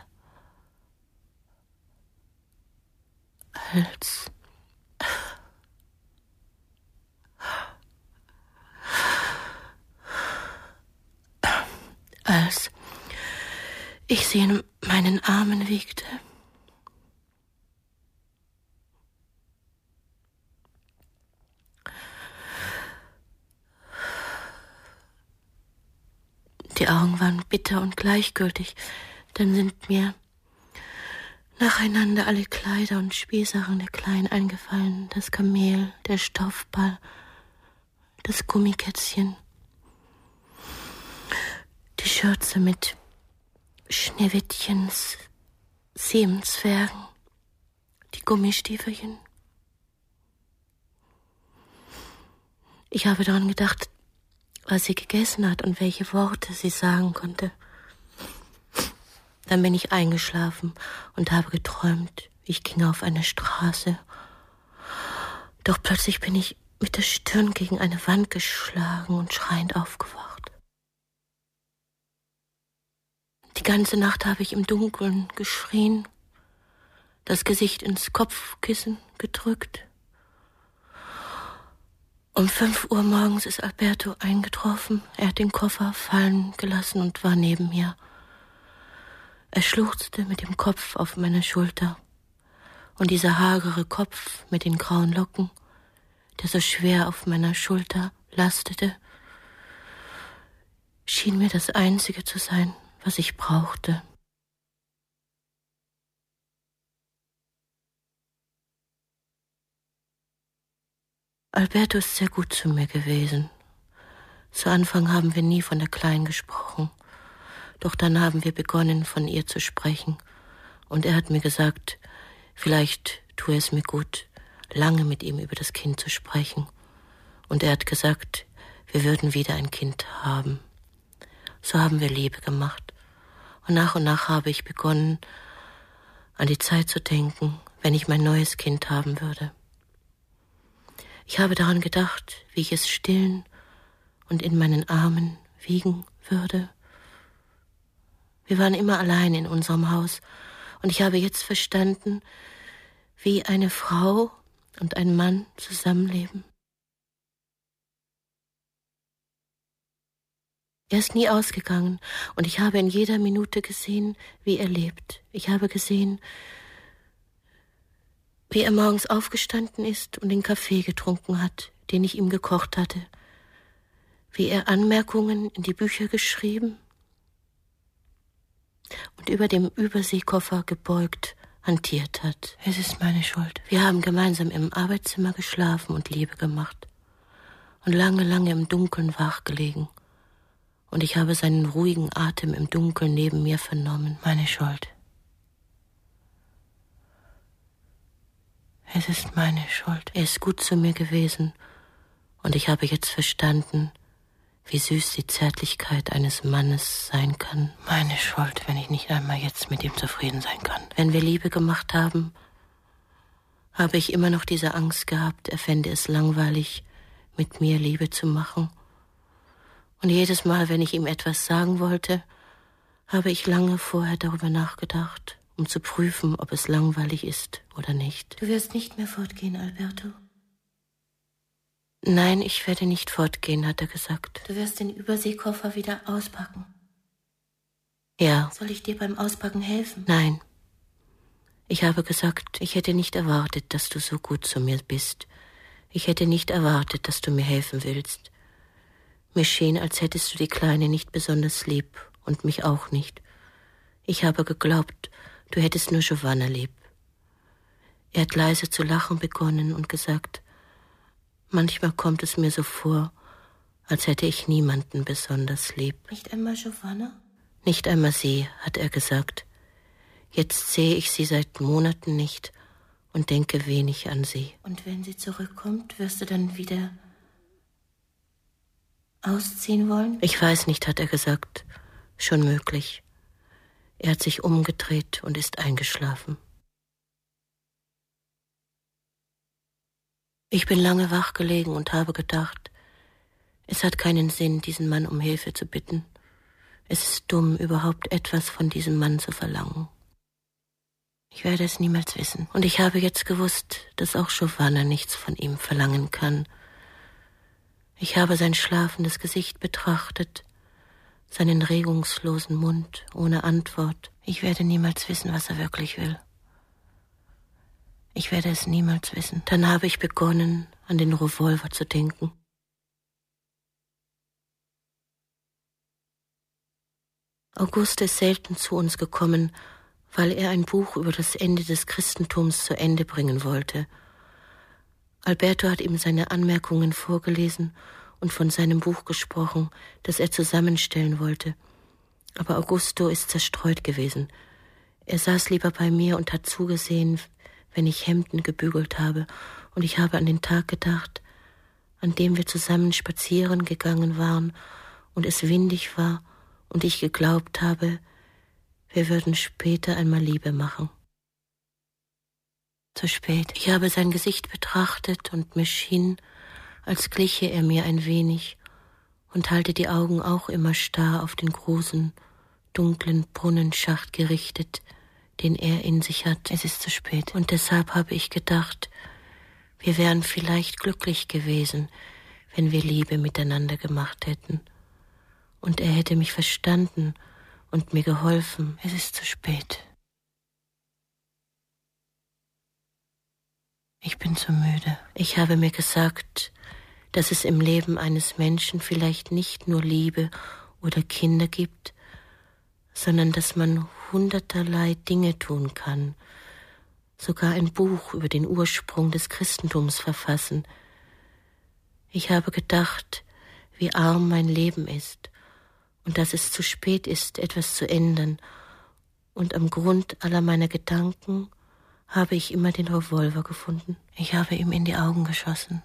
als ich sie in meinen Armen wiegte. Die Augen waren bitter und gleichgültig. Dann sind mir nacheinander alle Kleider und Spielsachen der Kleinen eingefallen. Das Kamel, der Stoffball, das Gummikätzchen, die Schürze mit Schneewittchens, Siemenzwergen, die Gummistiefelchen. Ich habe daran gedacht, was sie gegessen hat und welche Worte sie sagen konnte. Dann bin ich eingeschlafen und habe geträumt, ich ging auf eine Straße. Doch plötzlich bin ich mit der Stirn gegen eine Wand geschlagen und schreiend aufgewacht. Die ganze Nacht habe ich im Dunkeln geschrien, das Gesicht ins Kopfkissen gedrückt. Um 5 Uhr morgens ist Alberto eingetroffen. Er hat den Koffer fallen gelassen und war neben mir. Er schluchzte mit dem Kopf auf meiner Schulter. Und dieser hagere Kopf mit den grauen Locken, der so schwer auf meiner Schulter lastete, schien mir das Einzige zu sein, was ich brauchte. Alberto ist sehr gut zu mir gewesen. Zu Anfang haben wir nie von der Kleinen gesprochen. Doch dann haben wir begonnen, von ihr zu sprechen. Und er hat mir gesagt, vielleicht tue es mir gut, lange mit ihm über das Kind zu sprechen. Und er hat gesagt, wir würden wieder ein Kind haben. So haben wir Liebe gemacht. Und nach habe ich begonnen, an die Zeit zu denken, wenn ich mein neues Kind haben würde. Ich habe daran gedacht, wie ich es stillen und in meinen Armen wiegen würde. Wir waren immer allein in unserem Haus und ich habe jetzt verstanden, wie eine Frau und ein Mann zusammenleben. Er ist nie ausgegangen und ich habe in jeder Minute gesehen, wie er lebt. Ich habe gesehen, wie er morgens aufgestanden ist und den Kaffee getrunken hat, den ich ihm gekocht hatte, wie er Anmerkungen in die Bücher geschrieben und über dem Überseekoffer gebeugt hantiert hat. Es ist meine Schuld. Wir haben gemeinsam im Arbeitszimmer geschlafen und Liebe gemacht und lange, lange im Dunkeln wach gelegen. Und ich habe seinen ruhigen Atem im Dunkeln neben mir vernommen. Meine Schuld. Es ist meine Schuld. Er ist gut zu mir gewesen und ich habe jetzt verstanden, wie süß die Zärtlichkeit eines Mannes sein kann. Meine Schuld, wenn ich nicht einmal jetzt mit ihm zufrieden sein kann. Wenn wir Liebe gemacht haben, habe ich immer noch diese Angst gehabt, er fände es langweilig, mit mir Liebe zu machen. Und jedes Mal, wenn ich ihm etwas sagen wollte, habe ich lange vorher darüber nachgedacht, um zu prüfen, ob es langweilig ist oder nicht. Du wirst nicht mehr fortgehen, Alberto. Nein, ich werde nicht fortgehen, hat er gesagt. Du wirst den Überseekoffer wieder auspacken. Ja. Soll ich dir beim Auspacken helfen? Nein. Ich habe gesagt, ich hätte nicht erwartet, dass du so gut zu mir bist. Ich hätte nicht erwartet, dass du mir helfen willst. Mir schien, als hättest du die Kleine nicht besonders lieb und mich auch nicht. Ich habe geglaubt, du hättest nur Giovanna lieb. Er hat leise zu lachen begonnen und gesagt, manchmal kommt es mir so vor, als hätte ich niemanden besonders lieb. Nicht einmal Giovanna? Nicht einmal sie, hat er gesagt. Jetzt sehe ich sie seit Monaten nicht und denke wenig an sie. Und wenn sie zurückkommt, wirst du dann wieder ausziehen wollen? Ich weiß nicht, hat er gesagt. Schon möglich. Er hat sich umgedreht und ist eingeschlafen. Ich bin lange wach gelegen und habe gedacht, es hat keinen Sinn, diesen Mann um Hilfe zu bitten. Es ist dumm, überhaupt etwas von diesem Mann zu verlangen. Ich werde es niemals wissen. Und ich habe jetzt gewusst, dass auch Giovanna nichts von ihm verlangen kann. Ich habe sein schlafendes Gesicht betrachtet, seinen regungslosen Mund ohne Antwort. Ich werde niemals wissen, was er wirklich will. Ich werde es niemals wissen. Dann habe ich begonnen, an den Revolver zu denken. Auguste ist selten zu uns gekommen, weil er ein Buch über das Ende des Christentums zu Ende bringen wollte. Alberto hat ihm seine Anmerkungen vorgelesen und von seinem Buch gesprochen, das er zusammenstellen wollte. Aber Augusto ist zerstreut gewesen. Er saß lieber bei mir und hat zugesehen, wenn ich Hemden gebügelt habe, und ich habe an den Tag gedacht, an dem wir zusammen spazieren gegangen waren und es windig war und ich geglaubt habe, wir würden später einmal Liebe machen. Zu spät. Ich habe sein Gesicht betrachtet und mir schien, als gliche er mir ein wenig und halte die Augen auch immer starr auf den großen, dunklen Brunnenschacht gerichtet, den er in sich hat. Es ist zu spät. Und deshalb habe ich gedacht, wir wären vielleicht glücklich gewesen, wenn wir Liebe miteinander gemacht hätten. Und er hätte mich verstanden und mir geholfen. Es ist zu spät. Ich bin zu müde. Ich habe mir gesagt, dass es im Leben eines Menschen vielleicht nicht nur Liebe oder Kinder gibt, sondern dass man hunderterlei Dinge tun kann, sogar ein Buch über den Ursprung des Christentums verfassen. Ich habe gedacht, wie arm mein Leben ist und dass es zu spät ist, etwas zu ändern, und am Grund aller meiner Gedanken habe ich immer den Revolver gefunden. Ich habe ihm in die Augen geschossen.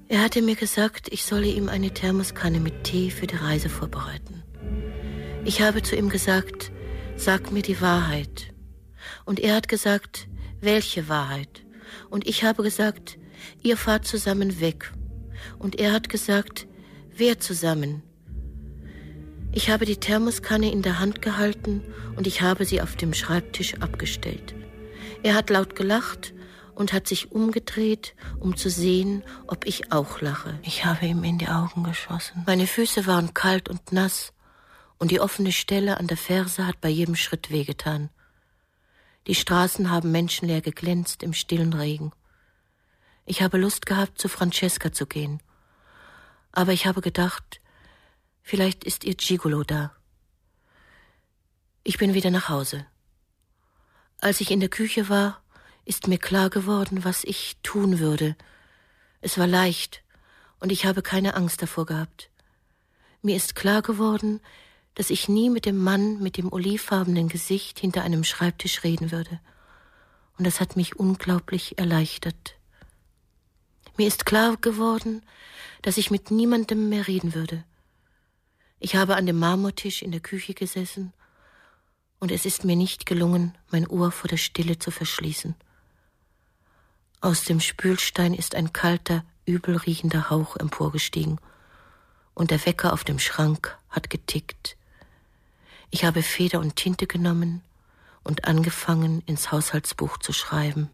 Er hatte mir gesagt, ich solle ihm eine Thermoskanne mit Tee für die Reise vorbereiten. Ich habe zu ihm gesagt, sag mir die Wahrheit. Und er hat gesagt, welche Wahrheit? Und ich habe gesagt, ihr fahrt zusammen weg. Und er hat gesagt, wer zusammen? Ich habe die Thermoskanne in der Hand gehalten und ich habe sie auf dem Schreibtisch abgestellt. Er hat laut gelacht und hat sich umgedreht, um zu sehen, ob ich auch lache. Ich habe ihm in die Augen geschossen. Meine Füße waren kalt und nass und die offene Stelle an der Ferse hat bei jedem Schritt wehgetan. Die Straßen haben menschenleer geglänzt im stillen Regen. Ich habe Lust gehabt, zu Francesca zu gehen. Aber ich habe gedacht, vielleicht ist ihr Gigolo da. Ich bin wieder nach Hause. Als ich in der Küche war, ist mir klar geworden, was ich tun würde. Es war leicht und ich habe keine Angst davor gehabt. Mir ist klar geworden, dass ich nie mit dem Mann mit dem olivfarbenen Gesicht hinter einem Schreibtisch reden würde. Und das hat mich unglaublich erleichtert. Mir ist klar geworden, dass ich mit niemandem mehr reden würde. Ich habe an dem Marmortisch in der Küche gesessen und es ist mir nicht gelungen, mein Ohr vor der Stille zu verschließen. Aus dem Spülstein ist ein kalter, übel riechender Hauch emporgestiegen und der Wecker auf dem Schrank hat getickt. Ich habe Feder und Tinte genommen und angefangen, ins Haushaltsbuch zu schreiben.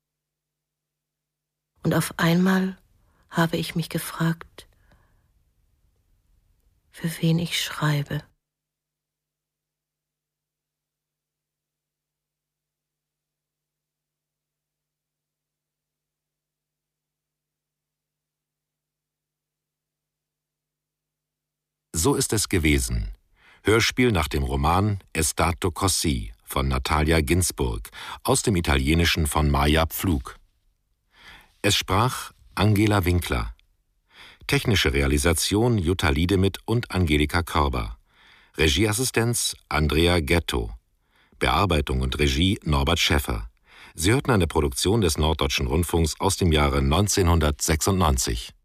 Und auf einmal habe ich mich gefragt, für wen ich schreibe. So ist es gewesen. Hörspiel nach dem Roman È stato così von Natalia Ginzburg, aus dem Italienischen von Maja Pflug. Es sprach Angela Winkler. Technische Realisation Jutta Liedemith und Angelika Körber. Regieassistenz Andrea Ghetto. Bearbeitung und Regie Norbert Schäffer. Sie hörten eine Produktion des Norddeutschen Rundfunks aus dem Jahre 1996.